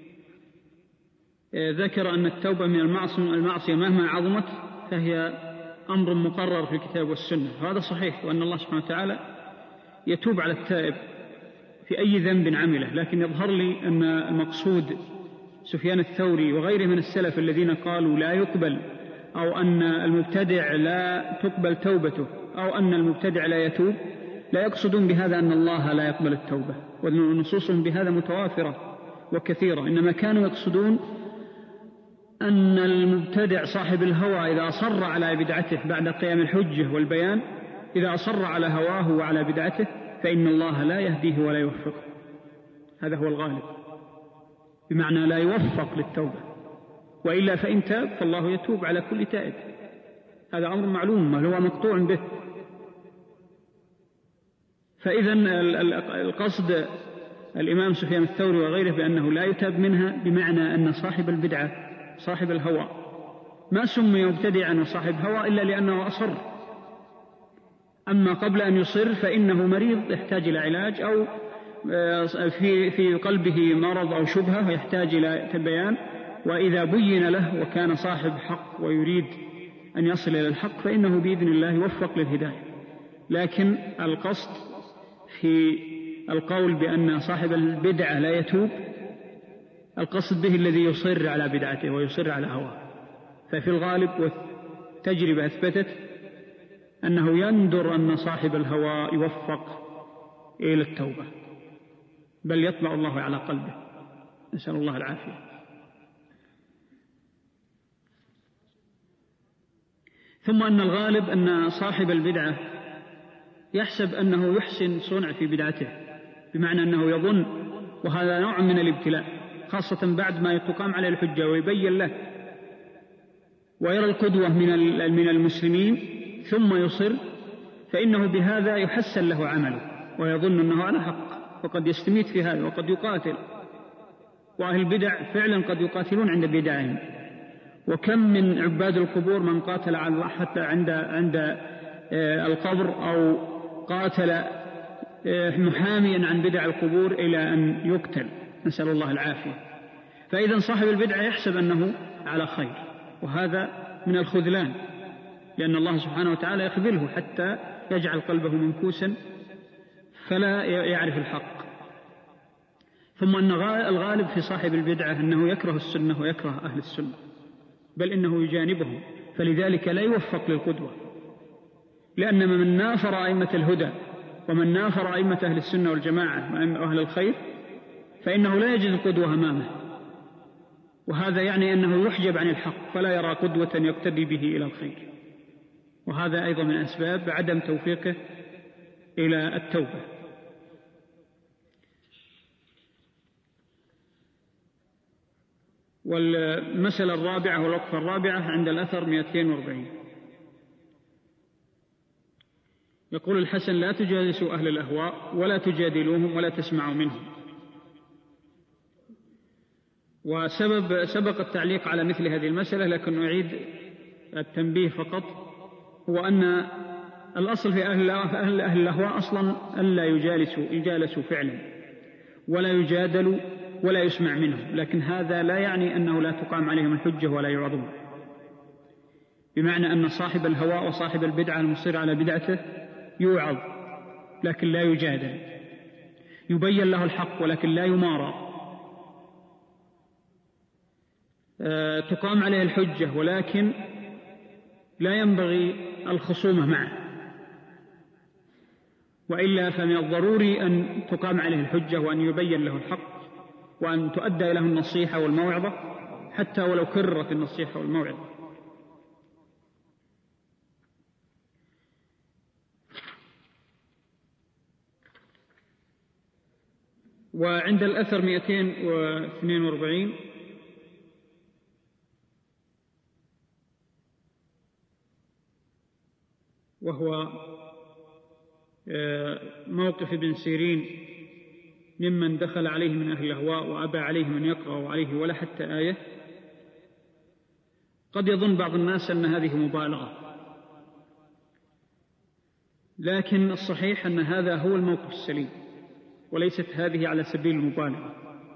ذكر أن التوبة من المعصية مهما عظمت فهي أمر مقرر في الكتاب والسنة، وهذا صحيح، وأن الله سبحانه وتعالى يتوب على التائب في أي ذنب عمله. لكن يظهر لي أن المقصود سفيان الثوري وغيره من السلف الذين قالوا لا يقبل، أو أن المبتدع لا تقبل توبته، أو أن المبتدع لا يتوب، لا يقصدون بهذا أن الله لا يقبل التوبة، ونصوصهم بهذا متوافرة وكثيرة، إنما كانوا يقصدون أن المبتدع صاحب الهوى إذا أصر على بدعته بعد قيام الحجة والبيان، إذا أصر على هواه وعلى بدعته فإن الله لا يهديه ولا يوفقه، هذا هو الغالب، بمعنى لا يوفق للتوبة، وإلا فإن تاب فالله يتوب على كل تائب، هذا أمر معلوم هو مقطوع به. فإذا القصد الإمام سفيان الثوري وغيره بأنه لا يتاب منها بمعنى أن صاحب البدعة صاحب الهوى ما سمي مبتدعا وصاحب هوى إلا لأنه أصر، أما قبل أن يصر فإنه مريض يحتاج إلى علاج، أو في في قلبه مرض أو شبهة يحتاج إلى بيان، وإذا بين له وكان صاحب حق ويريد أن يصل إلى الحق فإنه بإذن الله يوفق للهداية. لكن القصد في القول بأن صاحب البدعة لا يتوب القصد به الذي يصر على بدعته ويصر على هواه. ففي الغالب والتجربة أثبتت أنه يندر أن صاحب الهوى يوفق إلى التوبة، بل يطبع الله على قلبه، نسأل الله العافية. ثم أن الغالب أن صاحب البدعة يحسب أنه يحسن صنع في بدعته، بمعنى أنه يظن، وهذا نوع من الابتلاء خاصة بعد ما تقام عليه الحجة ويبين له ويرى القدوة من المسلمين ثم يصر، فإنه بهذا يحسن له عمله ويظن أنه على حق، وقد يستميت في هذا وقد يقاتل. وأهل البدع فعلا قد يقاتلون عند بدعهم، وكم من عباد القبور من قاتل على الله حتى عند عند القبر، أو قاتل محاميا عن بدع القبور إلى أن يقتل، نسأل الله العافية. فإذا صاحب البدعة يحسب أنه على خير، وهذا من الخذلان، لأن الله سبحانه وتعالى يخذله حتى يجعل قلبه منكوسا فلا يعرف الحق. ثم أن الغالب في صاحب البدعة أنه يكره السنة ويكره أهل السنة، بل إنه يجانبهم، فلذلك لا يوفق للقدوة، لأن من نافر أئمة الهدى ومن نافر أئمة أهل السنة والجماعة وأهل الخير فإنه لا يجد القدوة أمامه، وهذا يعني أنه يحجب عن الحق فلا يرى قدوة يقتدي به إلى الخير، وهذا أيضا من أسباب عدم توفيقه إلى التوبة. والمسألة الرابعة والوقفة الرابعة عند الأثر مئتين وأربعين، يقول الحسن: لا تجالسوا أهل الأهواء ولا تجادلوهم ولا تسمعوا منهم. وسبب سبق التعليق على مثل هذه المسألة، لكن أعيد التنبيه فقط، هو أن الأصل في أهل أهل أهل الأهواء أصلا ألا يجالسوا يجالسوا فعلا ولا يجادلوا ولا يسمع منهم، لكن هذا لا يعني أنه لا تقام عليهم الحجة ولا يعظون، بمعنى أن صاحب الهواء وصاحب البدعة المصير على بدعته يوعظ لكن لا يجادل، يبين له الحق ولكن لا يمارى، أه تقام عليه الحجة ولكن لا ينبغي الخصومة معه، وإلا فمن الضروري أن تقام عليه الحجة وأن يبين له الحق وأن تؤدى له النصيحة والموعظة حتى ولو كررت النصيحة والموعظة. وعند الأثر مئتين واثنين وأربعين وهو موقف ابن سيرين ممن دخل عليه من أهل الأهواء وأبى عليهم أن يقرأوا عليه ولا حتى آية. قد يظن بعض الناس أن هذه مبالغة، لكن الصحيح أن هذا هو الموقف السليم، وليست هذه على سبيل المبالغة.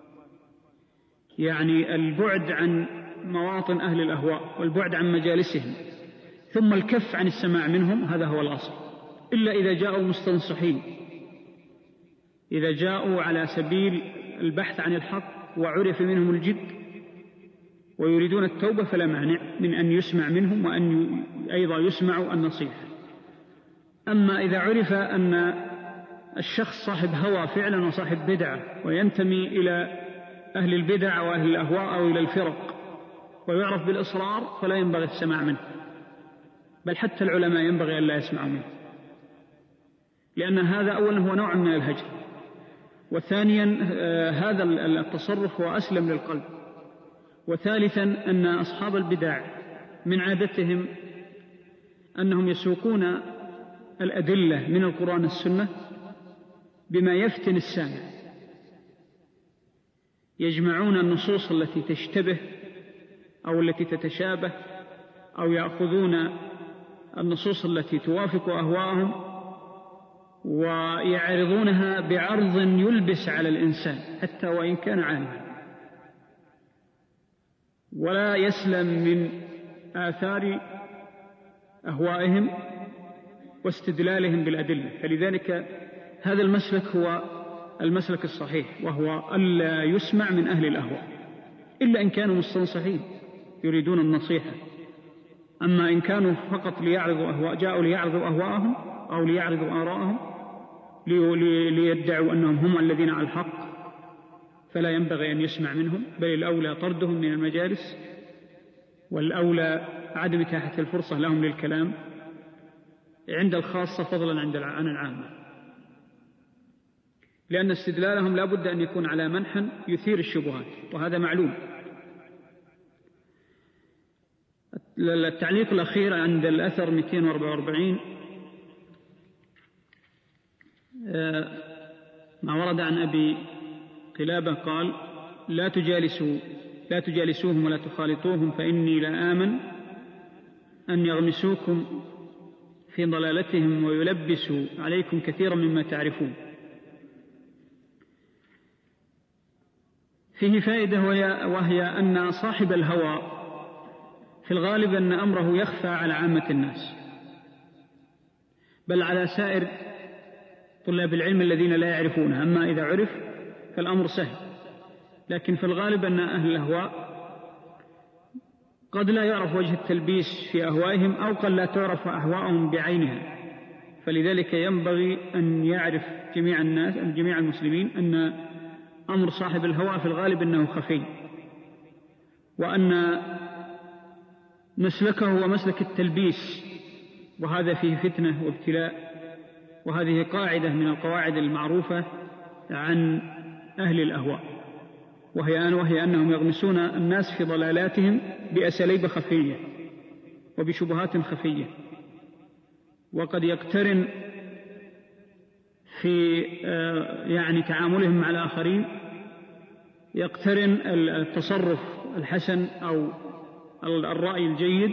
يعني البعد عن مواطن أهل الأهواء والبعد عن مجالسهم ثم الكف عن السماع منهم، هذا هو الأصل، إلا إذا جاءوا مستنصحين، إذا جاءوا على سبيل البحث عن الحق وعرف منهم الجد ويريدون التوبة فلا مانع من أن يسمع منهم وأن أيضا يسمعوا النصيحة. أما إذا عرف أن الشخص صاحب هوى فعلا وصاحب بدعة وينتمي إلى أهل البدع وأهل الأهواء أو إلى الفرق ويعرف بالإصرار فلا ينبغي السماع منه، بل حتى العلماء ينبغي أن لا يسمعوا منه، لأن هذا أولا هو نوع من الهجر، وثانيا هذا التصرف هو أسلم للقلب، وثالثا أن أصحاب البدع من عادتهم أنهم يسوقون الأدلة من القرآن والسنة بما يفتن السامع، يجمعون النصوص التي تشتبه أو التي تتشابه، أو يأخذون النصوص التي توافق أهواءهم ويعرضونها بعرض يلبس على الإنسان حتى وإن كان عالما، ولا يسلم من آثار أهوائهم واستدلالهم بالأدلة. فلذلك هذا المسلك هو المسلك الصحيح، وهو ألا يسمع من أهل الأهواء إلا إن كانوا مستنصحين يريدون النصيحة. أما إن كانوا فقط ليعرضوا أهواء، جاءوا ليعرضوا أهواءهم أو ليعرضوا آراءهم ليدعوا أنهم هم الذين على الحق، فلا ينبغي أن يسمع منهم، بل الأولى طردهم من المجالس، والأولى عدم إتاحة الفرصة لهم للكلام عند الخاصة فضلا عن العامة، لأن استدلالهم لا بد أن يكون على منحى يثير الشبهات، وهذا معلوم. التعليق الأخير عند الأثر مئتين وأربعة وأربعين ما ورد عن أبي قلابة قال: لا تجالسوا لا تجالسوهم ولا تخالطوهم، فإني لا آمن أن يغمسوكم في ضلالتهم ويلبسوا عليكم كثيرا مما تعرفون. فيه فائدة، وهي, وهي أن صاحب الهوى في الغالب أن أمره يخفى على عامة الناس، بل على سائر طلاب العلم الذين لا يعرفونه. أما إذا عرف فالأمر سهل، لكن في الغالب أن أهل الأهواء قد لا يعرف وجه التلبيس في أهوائهم، أو قد لا تعرف أهواءهم بعينها. فلذلك ينبغي أن يعرف جميع الناس جميع المسلمين أن أمر صاحب الهوى في الغالب أنه خفي، وأن مسلكه هو مسلك التلبيس، وهذا فيه فتنة وابتلاء. وهذه قاعدة من القواعد المعروفة عن أهل الأهواء، وهي, وهي أنهم يغمسون الناس في ضلالاتهم بأساليب خفية وبشبهات خفية، وقد يقترن في يعني تعاملهم مع الآخرين يقترن التصرف الحسن أو الرأي الجيد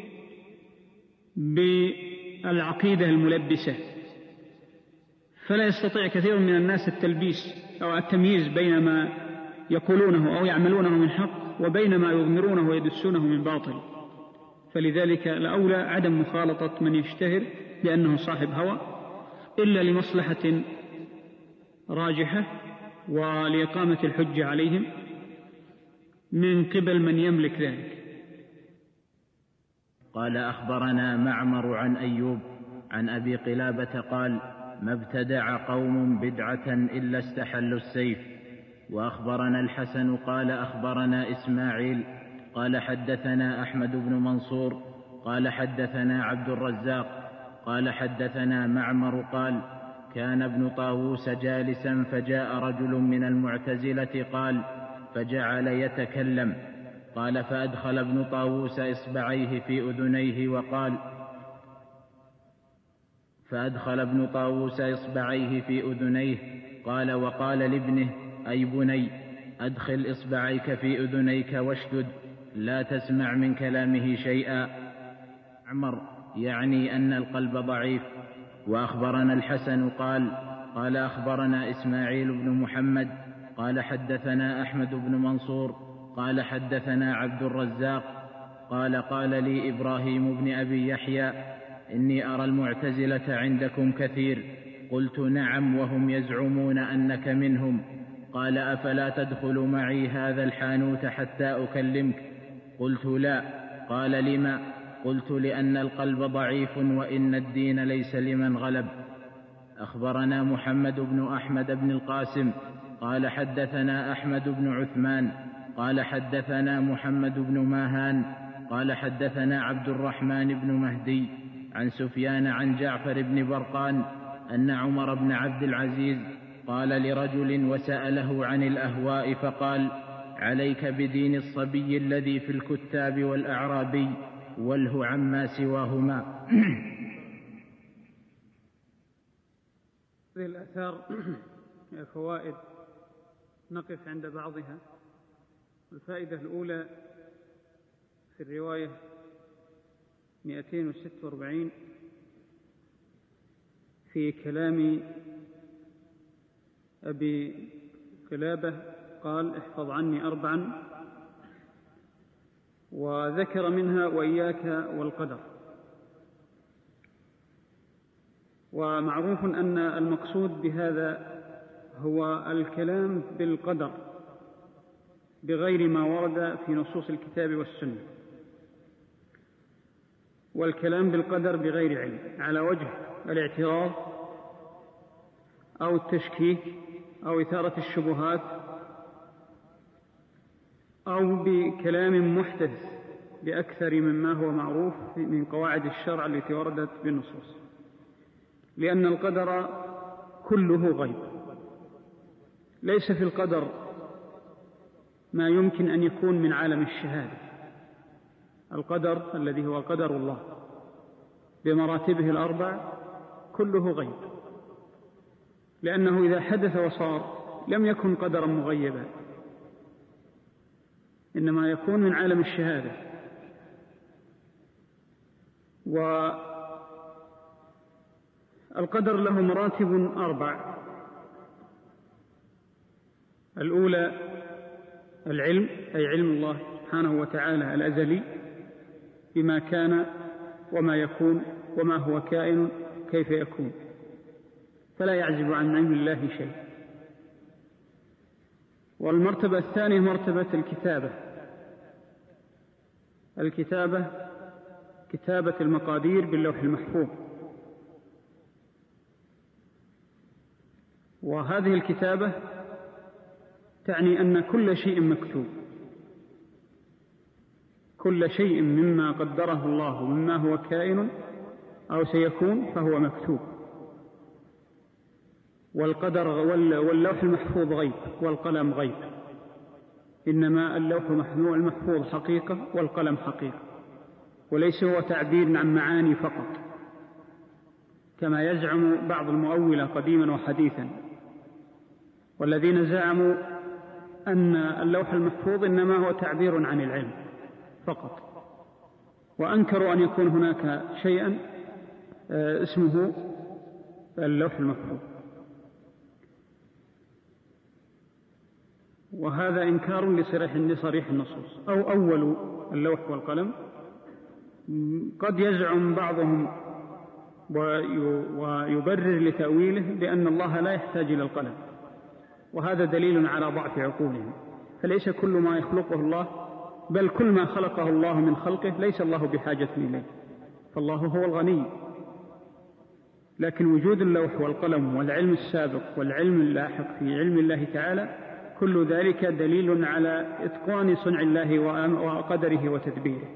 بالعقيدة الملبسة، فلا يستطيع كثير من الناس التلبيس أو التمييز بين ما يقولونه أو يعملونه من حق وبين ما يضمرونه ويدسونه من باطل. فلذلك الأولى عدم مخالطة من يشتهر لأنه صاحب هوى، إلا لمصلحة راجحة ولإقامة الحجة عليهم من قبل من يملك ذلك. قال: أخبرنا معمر عن أيوب عن أبي قلابة قال: ما ابتدع قوم بدعة إلا استحلوا السيف. وأخبرنا الحسن قال: أخبرنا إسماعيل قال: حدثنا أحمد بن منصور قال: حدثنا عبد الرزاق قال: حدثنا معمر قال: كان ابن طاووس جالسا فجاء رجل من المعتزلة قال: فجعل يتكلم. قال: فأدخل ابن طاووس إصبعيه في أذنيه وقال فأدخل ابن طاووس إصبعيه في أذنيه قال وقال لابنه: أي بني، أدخل إصبعيك في أذنيك واشدد، لا تسمع من كلامه شيئا. عمر يعني أن القلب ضعيف. وأخبرنا الحسن قال: قال أخبرنا إسماعيل بن محمد قال: حدثنا أحمد بن منصور قال: حدثنا عبد الرزاق قال: قال لي إبراهيم بن أبي يحيى: إني أرى المعتزلة عندكم كثير. قلت: نعم، وهم يزعمون أنك منهم. قال: أفلا تدخل معي هذا الحانوت حتى أكلمك؟ قلت: لا. قال: لما؟ قلت: لأن القلب ضعيف، وإن الدين ليس لمن غلب. أخبرنا محمد بن أحمد بن القاسم قال: حدثنا أحمد بن عثمان قال: حدثنا محمد بن ماهان قال: حدثنا عبد الرحمن بن مهدي عن سفيان عن جعفر بن برقان أن عمر بن عبد العزيز قال لرجل وسأله عن الأهواء فقال: عليك بدين الصبي الذي في الكتاب والأعرابي، واله عما سواهما. هذه الآثار فوائد نقف عند بعضها. الفائدة الأولى في الرواية مئتين وستة وأربعين في كلام أبي قلابة قال: احفظ عني أربعا، وذكر منها وإياك والقدر. ومعروف أن المقصود بهذا هو الكلام بالقدر بغير ما ورد في نصوص الكتاب والسنة، والكلام بالقدر بغير علم على وجه الاعتراض أو التشكيك أو إثارة الشبهات أو بكلام محدث بأكثر مما هو معروف من قواعد الشرع التي وردت بالنصوص، لأن القدر كله غيب. ليس في القدر ما يمكن أن يكون من عالم الشهادة. القدر الذي هو قدر الله بمراتبه الأربع كله غيب، لأنه إذا حدث وصار لم يكن قدرا مغيبا، إنما يكون من عالم الشهادة. والقدر له مراتب أربع: الأولى العلم، أي علم الله سبحانه وتعالى الأزلي بما كان وما يكون وما هو كائن كيف يكون، فلا يعزب عن علم الله شيء. والمرتبة الثانية مرتبة الكتابة. الكتابة كتابة المقادير باللوح المحفوظ، وهذه الكتابة تعني أن كل شيء مكتوب، كل شيء مما قدره الله مما هو كائن أو سيكون فهو مكتوب. والقدر واللوح المحفوظ غيب والقلم غيب، إنما اللوح المحفوظ حقيقة والقلم حقيقة، وليس هو تعبير عن معاني فقط كما يزعم بعض المؤولة قديما وحديثا، والذين زعموا أن اللوح المحفوظ إنما هو تعبير عن العلم فقط، وأنكروا أن يكون هناك شيئا اسمه اللوح المحفوظ. وهذا إنكار لصريح لصريح النصوص. أو أول اللوح والقلم قد يزعم بعضهم ويبرر لتأويله بأن الله لا يحتاج إلى القلم، وهذا دليل على ضعف عقولهم. فليس كل ما يخلقه الله، بل كل ما خلقه الله من خلقه ليس الله بحاجة إليه، فالله هو الغني. لكن وجود اللوح والقلم والعلم السابق والعلم اللاحق في علم الله تعالى كل ذلك دليل على إتقان صنع الله وقدره وتدبيره.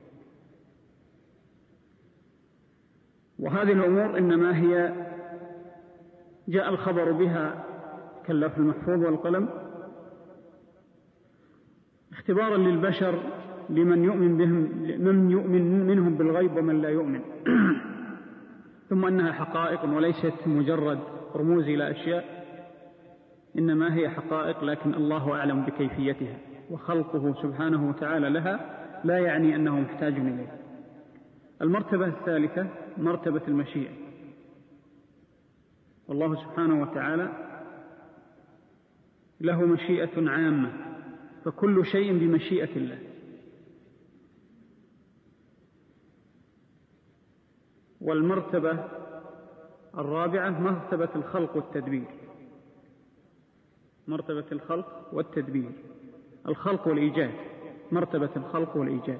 وهذه الأمور إنما هي جاء الخبر بها كاللوح المحفوظ والقلم اختبارا للبشر لمن يؤمن بهم، من يؤمن منهم بالغيب ومن لا يؤمن ثم أنها حقائق وليست مجرد رموز إلى أشياء، إنما هي حقائق لكن الله أعلم بكيفيتها، وخلقه سبحانه وتعالى لها لا يعني أنه محتاج إليه. المرتبة الثالثة مرتبة المشيئة، والله سبحانه وتعالى له مشيئة عامة، فكل شيء بمشيئة الله. والمرتبة الرابعة مرتبة الخلق والتدبير، مرتبة الخلق والتدبير، الخلق والإيجاد، مرتبة الخلق والإيجاد،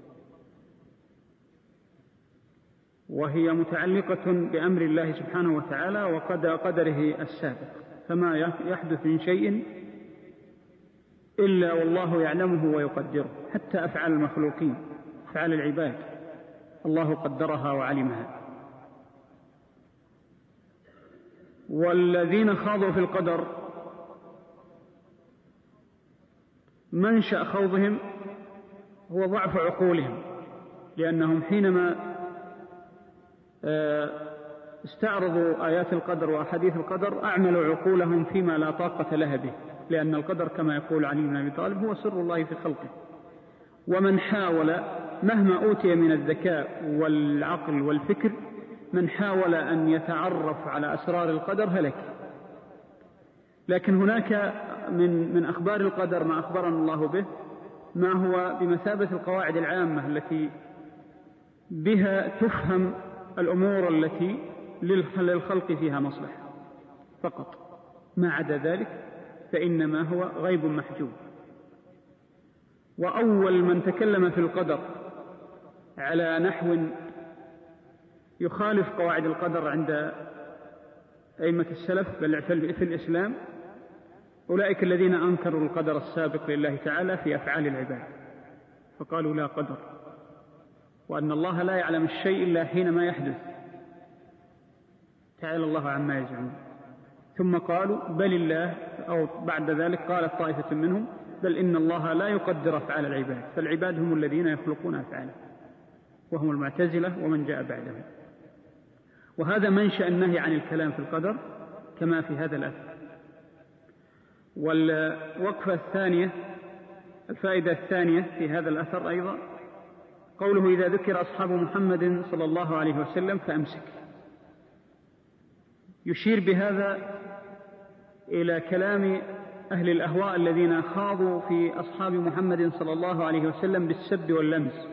وهي متعلقة بأمر الله سبحانه وتعالى وقدره السابق، فما يحدث من شيء إلا والله يعلمه ويقدره، حتى أفعال المخلوقين أفعال العباد الله قدرها وعلمها. والذين خاضوا في القدر منشأ خوضهم هو ضعف عقولهم، لأنهم حينما استعرضوا آيات القدر وأحاديث القدر أعملوا عقولهم فيما لا طاقة لها به، لأن القدر كما يقول علي بن أبي طالب هو سر الله في خلقه. ومن حاول مهما أوتي من الذكاء والعقل والفكر، من حاول أن يتعرف على أسرار القدر هلك. لكن هناك من من أخبار القدر ما أخبرنا الله به ما هو بمثابة القواعد العامة التي بها تفهم الأمور التي للخلق فيها مصلحة فقط، ما عدا ذلك فإنما هو غيب محجوب. وأول من تكلم في القدر على نحو يخالف قواعد القدر عند أئمة السلف بل في الإسلام أولئك الذين أنكروا القدر السابق لله تعالى في أفعال العباد، فقالوا لا قدر، وأن الله لا يعلم الشيء إلا حينما يحدث، تعالى الله عما يزعمون. ثم قالوا بل الله، أو بعد ذلك قالت طائفة منهم بل إن الله لا يقدر أفعال العباد، فالعباد هم الذين يخلقون أفعاله، وهم المعتزلة ومن جاء بعدهم. وهذا منشأ النهي عن الكلام في القدر كما في هذا الأثر. والوقفة الثانية، الفائدة الثانية في هذا الأثر أيضا قوله إذا ذكر أصحاب محمد صلى الله عليه وسلم فأمسك، يشير بهذا إلى كلام أهل الأهواء الذين خاضوا في أصحاب محمد صلى الله عليه وسلم بالسب واللمس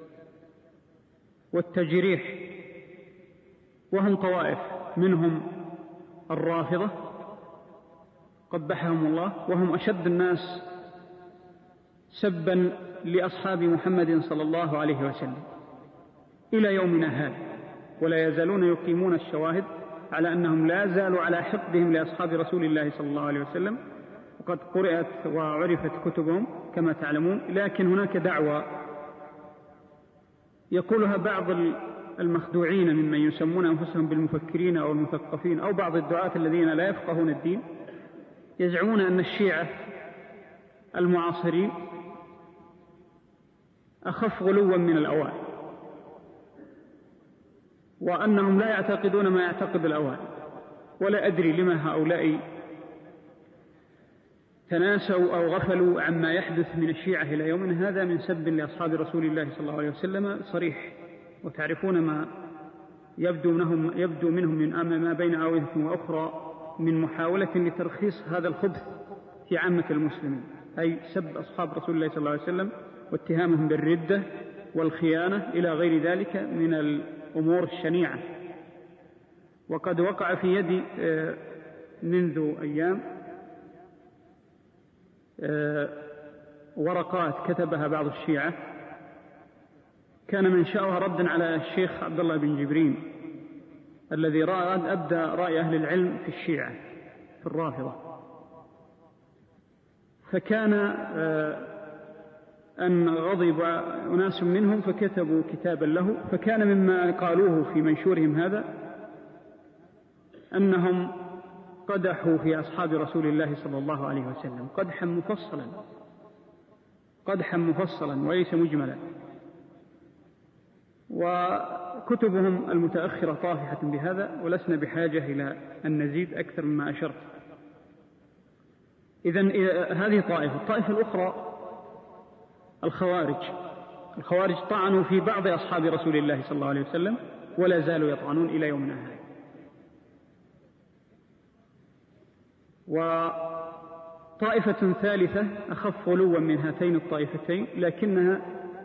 والتجريح، وهم طوائف، منهم الرافضة قبحهم الله، وهم أشد الناس سبا لأصحاب محمد صلى الله عليه وسلم إلى يومنا هذا، ولا يزالون يقيمون الشواهد على أنهم لا زالوا على حقدهم لأصحاب رسول الله صلى الله عليه وسلم، وقد قرأت وعرفت كتبهم كما تعلمون. لكن هناك دعوة يقولها بعض المخدوعين ممن يسمون أنفسهم بالمفكرين أو المثقفين أو بعض الدعاة الذين لا يفقهون الدين، يزعمون أن الشيعة المعاصرين أخف غلوا من الأوائل، وأنهم لا يعتقدون ما يعتقد الأوائل. ولا أدري لما هؤلاء تناسوا أو غفلوا عما يحدث من الشيعة إلى يومنا هذا من سب لأصحاب رسول الله صلى الله عليه وسلم صريح، وتعرفون ما يبدو منهم, يبدو منهم من ما بين آونة وأخرى من محاولة لترخيص هذا الخبث في عامة المسلمين، أي سب أصحاب رسول الله صلى الله عليه وسلم واتهامهم بالردة والخيانة إلى غير ذلك من الأمور الشنيعة. وقد وقع في يدي منذ أيام ورقات كتبها بعض الشيعة كان منشأها ردا على الشيخ عبد الله بن جبرين الذي أبدى رأي أهل العلم في الشيعة في الرافضة. فكان أن غضب أناس منهم فكتبوا كتابا له، فكان مما قالوه في منشورهم هذا أنهم قدحوا في أصحاب رسول الله صلى الله عليه وسلم قدحا مفصلا قدحا مفصلا وليس مجملا. وكتبهم المتأخرة طافحة بهذا، ولسنا بحاجة إلى أن نزيد أكثر مما أشرت. إذن هذه طائفة. الطائفة الأخرى الخوارج. الخوارج طعنوا في بعض أصحاب رسول الله صلى الله عليه وسلم ولا زالوا يطعنون إلى يومنا هذا. وطائفة ثالثة أخف غلوا من هاتين الطائفتين، لكنها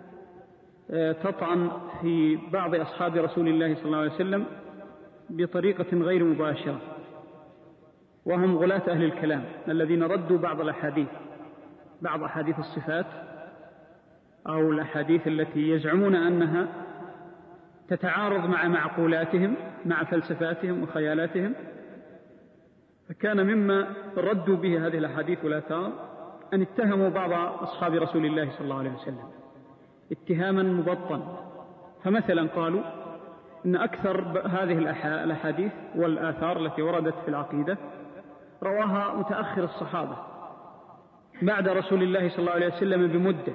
تطعن في بعض أصحاب رسول الله صلى الله عليه وسلم بطريقة غير مباشرة، وهم غلاة أهل الكلام الذين ردوا بعض الأحاديث بعض أحاديث الصفات أو الأحاديث التي يزعمون أنها تتعارض مع معقولاتهم مع فلسفاتهم وخيالاتهم. فكان مما ردوا به هذه الأحاديث والآثار أن اتهموا بعض أصحاب رسول الله صلى الله عليه وسلم اتهاما مبطن. فمثلا قالوا إن أكثر هذه الأحاديث والآثار التي وردت في العقيدة رواها متأخر الصحابة بعد رسول الله صلى الله عليه وسلم بمدة،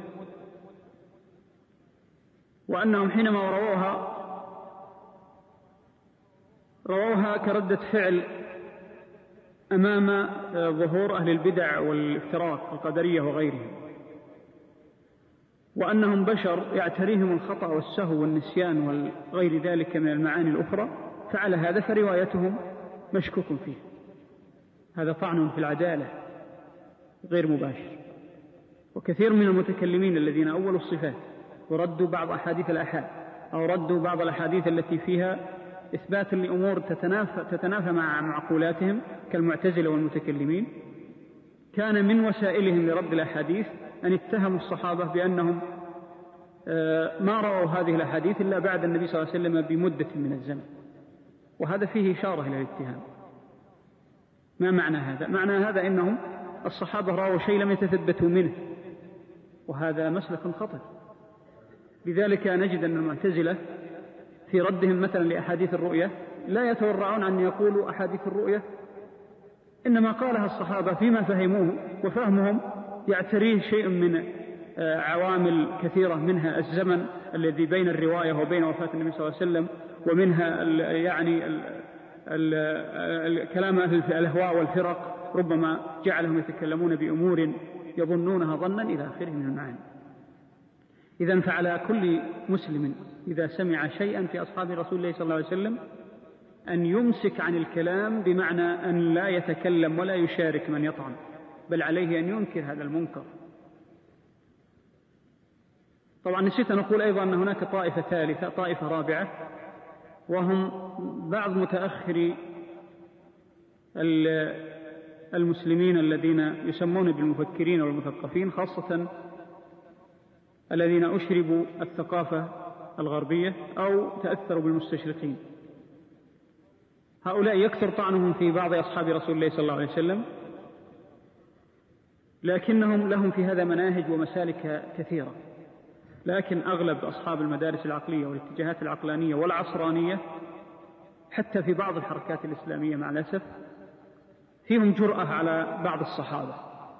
وأنهم حينما رووها رووها كردة فعل أمام ظهور أهل البدع والافتراق القدرية وغيرهم، وأنهم بشر يعتريهم الخطأ والسهو والنسيان وغير ذلك من المعاني الأخرى، فعلى هذا فروايتهم مشكوك فيه. هذا طعن في العدالة غير مباشر. وكثير من المتكلمين الذين أولوا الصفات وردوا بعض أحاديث الآحاد أو ردوا بعض الأحاديث التي فيها إثبات لأمور تتنافى, تتنافى مع معقولاتهم كالمعتزلة والمتكلمين، كان من وسائلهم لرد الأحاديث أن اتهموا الصحابة بأنهم ما رأوا هذه الأحاديث إلا بعد النبي صلى الله عليه وسلم بمدة من الزمن، وهذا فيه إشارة إلى الاتهام. ما معنى هذا؟ معنى هذا إنهم الصحابة رأوا شيء لم يتثبتوا منه، وهذا مسلك خطر. لذلك نجد أن المعتزلة في ردهم مثلا لأحاديث الرؤية لا يتورعون أن يقولوا أحاديث الرؤية إنما قالها الصحابة فيما فهموه، وفهمهم يعتريه شيء من عوامل كثيرة، منها الزمن الذي بين الرواية وبين وفاة النبي صلى الله عليه وسلم، ومنها يعني الكلام أهل الأهواء والفرق ربما جعلهم يتكلمون بأمور يظنونها ظنا إلى آخره من المعاني. إذن فعلى كل مسلم إذا سمع شيئا في أصحاب رسول الله صلى الله عليه وسلم أن يمسك عن الكلام، بمعنى أن لا يتكلم ولا يشارك من يطعن، بل عليه أن ينكر هذا المنكر. طبعا نسيت أن أقول أيضا أن هناك طائفة ثالثة، طائفة رابعة، وهم بعض متأخري المسلمين الذين يسمون بالمفكرين والمثقفين، خاصة الذين أشربوا الثقافة الغربية أو تأثروا بالمستشرقين. هؤلاء يكثر طعنهم في بعض أصحاب رسول الله صلى الله عليه وسلم، لكنهم لهم في هذا مناهج ومسالك كثيرة. لكن أغلب أصحاب المدارس العقلية والاتجاهات العقلانية والعصرانية، حتى في بعض الحركات الإسلامية مع الأسف، فيهم جرأة على بعض الصحابة.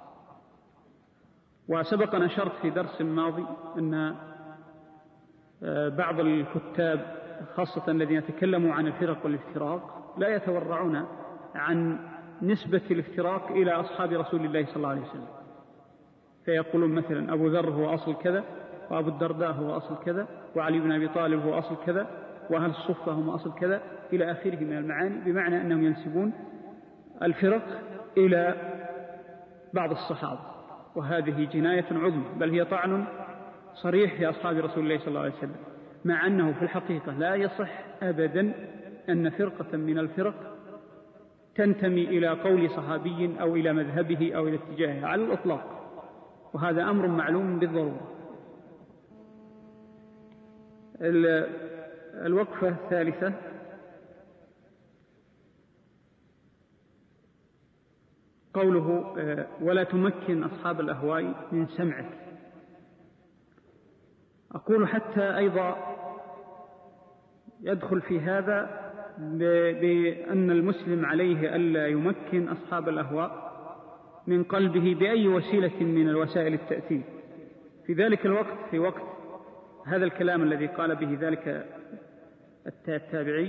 وسبق أن أشرت في درس ماضي أن بعض الكتاب خاصة الذين يتكلموا عن الفرق والافتراق لا يتورعون عن نسبة الافتراق إلى أصحاب رسول الله صلى الله عليه وسلم، فيقولون مثلا أبو ذر هو أصل كذا، وأبو الدرداء هو أصل كذا، وعلي بن أبي طالب هو أصل كذا، وأهل الصفة هم أصل كذا، إلى آخره من المعاني، بمعنى أنهم ينسبون الفرق إلى بعض الصحابة. وهذه جناية عظمى، بل هي طعن صريح في أصحاب رسول الله صلى الله عليه وسلم، مع أنه في الحقيقة لا يصح أبدا أن فرقة من الفرق تنتمي إلى قول صحابي أو إلى مذهبه أو إلى اتجاهه على الإطلاق، وهذا أمر معلوم بالضرورة. الوقفة الثالثة قوله ولا تمكن أصحاب الأهواء من سمعك. أقول حتى أيضا يدخل في هذا بأن المسلم عليه ألا يمكن أصحاب الأهواء من قلبه بأي وسيلة من الوسائل التأثير. في ذلك الوقت، في وقت هذا الكلام الذي قال به ذلك التابعي،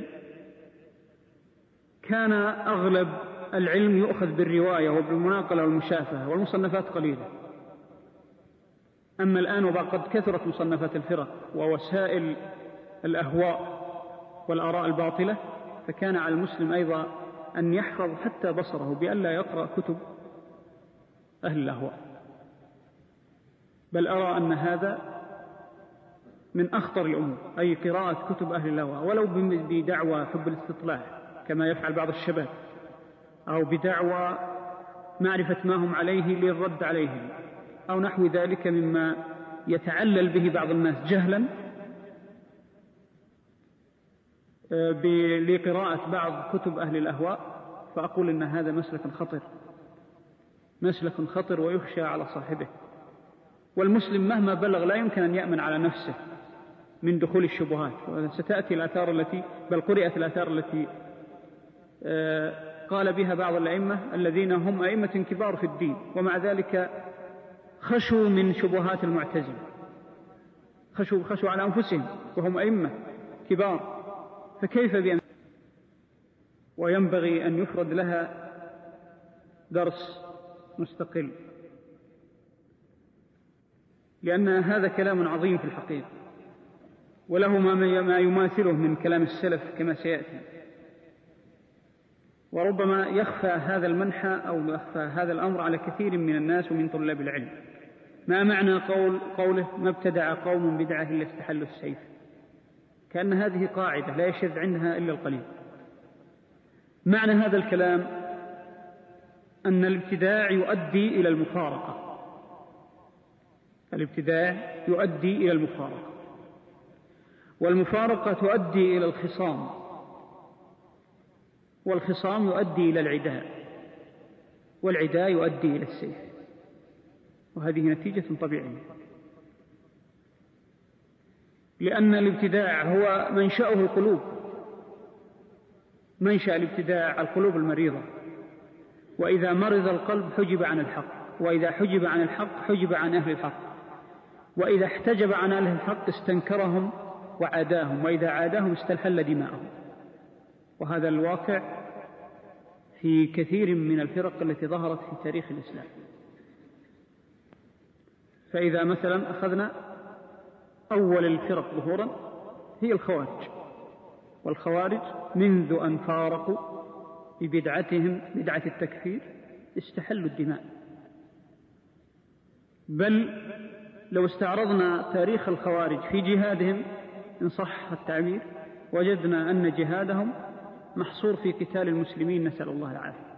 كان أغلب العلم يؤخذ بالرواية وبالمناقلة والمشافهة، والمصنفات قليلة. أما الآن وقد كثرت مصنفات الفرق ووسائل الأهواء والآراء الباطلة، فكان على المسلم أيضا أن يحفظ حتى بصره بأن لا يقرأ كتب أهل الأهواء. بل أرى أن هذا من أخطر الأمور، أي قراءة كتب أهل الأهواء، ولو بدعوى حب الاستطلاع كما يفعل بعض الشباب، أو بدعوى معرفة ما هم عليه للرد عليهم، أو نحو ذلك مما يتعلل به بعض الناس جهلا لقراءة بعض كتب أهل الأهواء. فأقول إن هذا مسلك خطر، مسلك خطر ويخشى على صاحبه. والمسلم مهما بلغ لا يمكن أن يأمن على نفسه من دخول الشبهات. ستأتي الآثار التي بل قرأت الآثار التي قال بها بعض الأئمة الذين هم أئمة كبار في الدين، ومع ذلك خشوا من شبهات المعتزلة، خشوا, خشوا على أنفسهم وهم أئمة كبار، فكيف بأن وينبغي أن يفرد لها درس مستقل، لأن هذا كلام عظيم في الحقيقة، وله ما يماثله من كلام السلف كما سيأتي. وربما يخفى هذا المنحى أو يخفى هذا الأمر على كثير من الناس ومن طلاب العلم. ما معنى قول قوله ما ابتدع قوم بدعة إلا استحلوا السيف؟ كأن هذه قاعدة لا يشذ عنها إلا القليل. معنى هذا الكلام أن الابتداع يؤدي إلى المفارقة، الابتداع يؤدي إلى المفارقة، والمفارقة تؤدي إلى الخصام، والخصام يؤدي إلى العداء، والعداء يؤدي إلى السيف، وهذه نتيجة طبيعية، لأن الابتداع هو منشأه القلوب، منشأ الابتداع القلوب المريضة، وإذا مرض القلب حجب عن الحق، وإذا حجب عن الحق حجب عن أهل الحق، وإذا احتجب عن أهل الحق استنكرهم وعاداهم، وإذا عاداهم استلحل دماءهم. وهذا الواقع في كثير من الفرق التي ظهرت في تاريخ الإسلام. فإذا مثلا أخذنا أول الفرق ظهورا هي الخوارج، والخوارج منذ أن فارقوا ببدعتهم بدعة التكفير استحلوا الدماء. بل لو استعرضنا تاريخ الخوارج في جهادهم إن صح التعبير وجدنا أن جهادهم محصور في قتال المسلمين، نسأل الله العافية.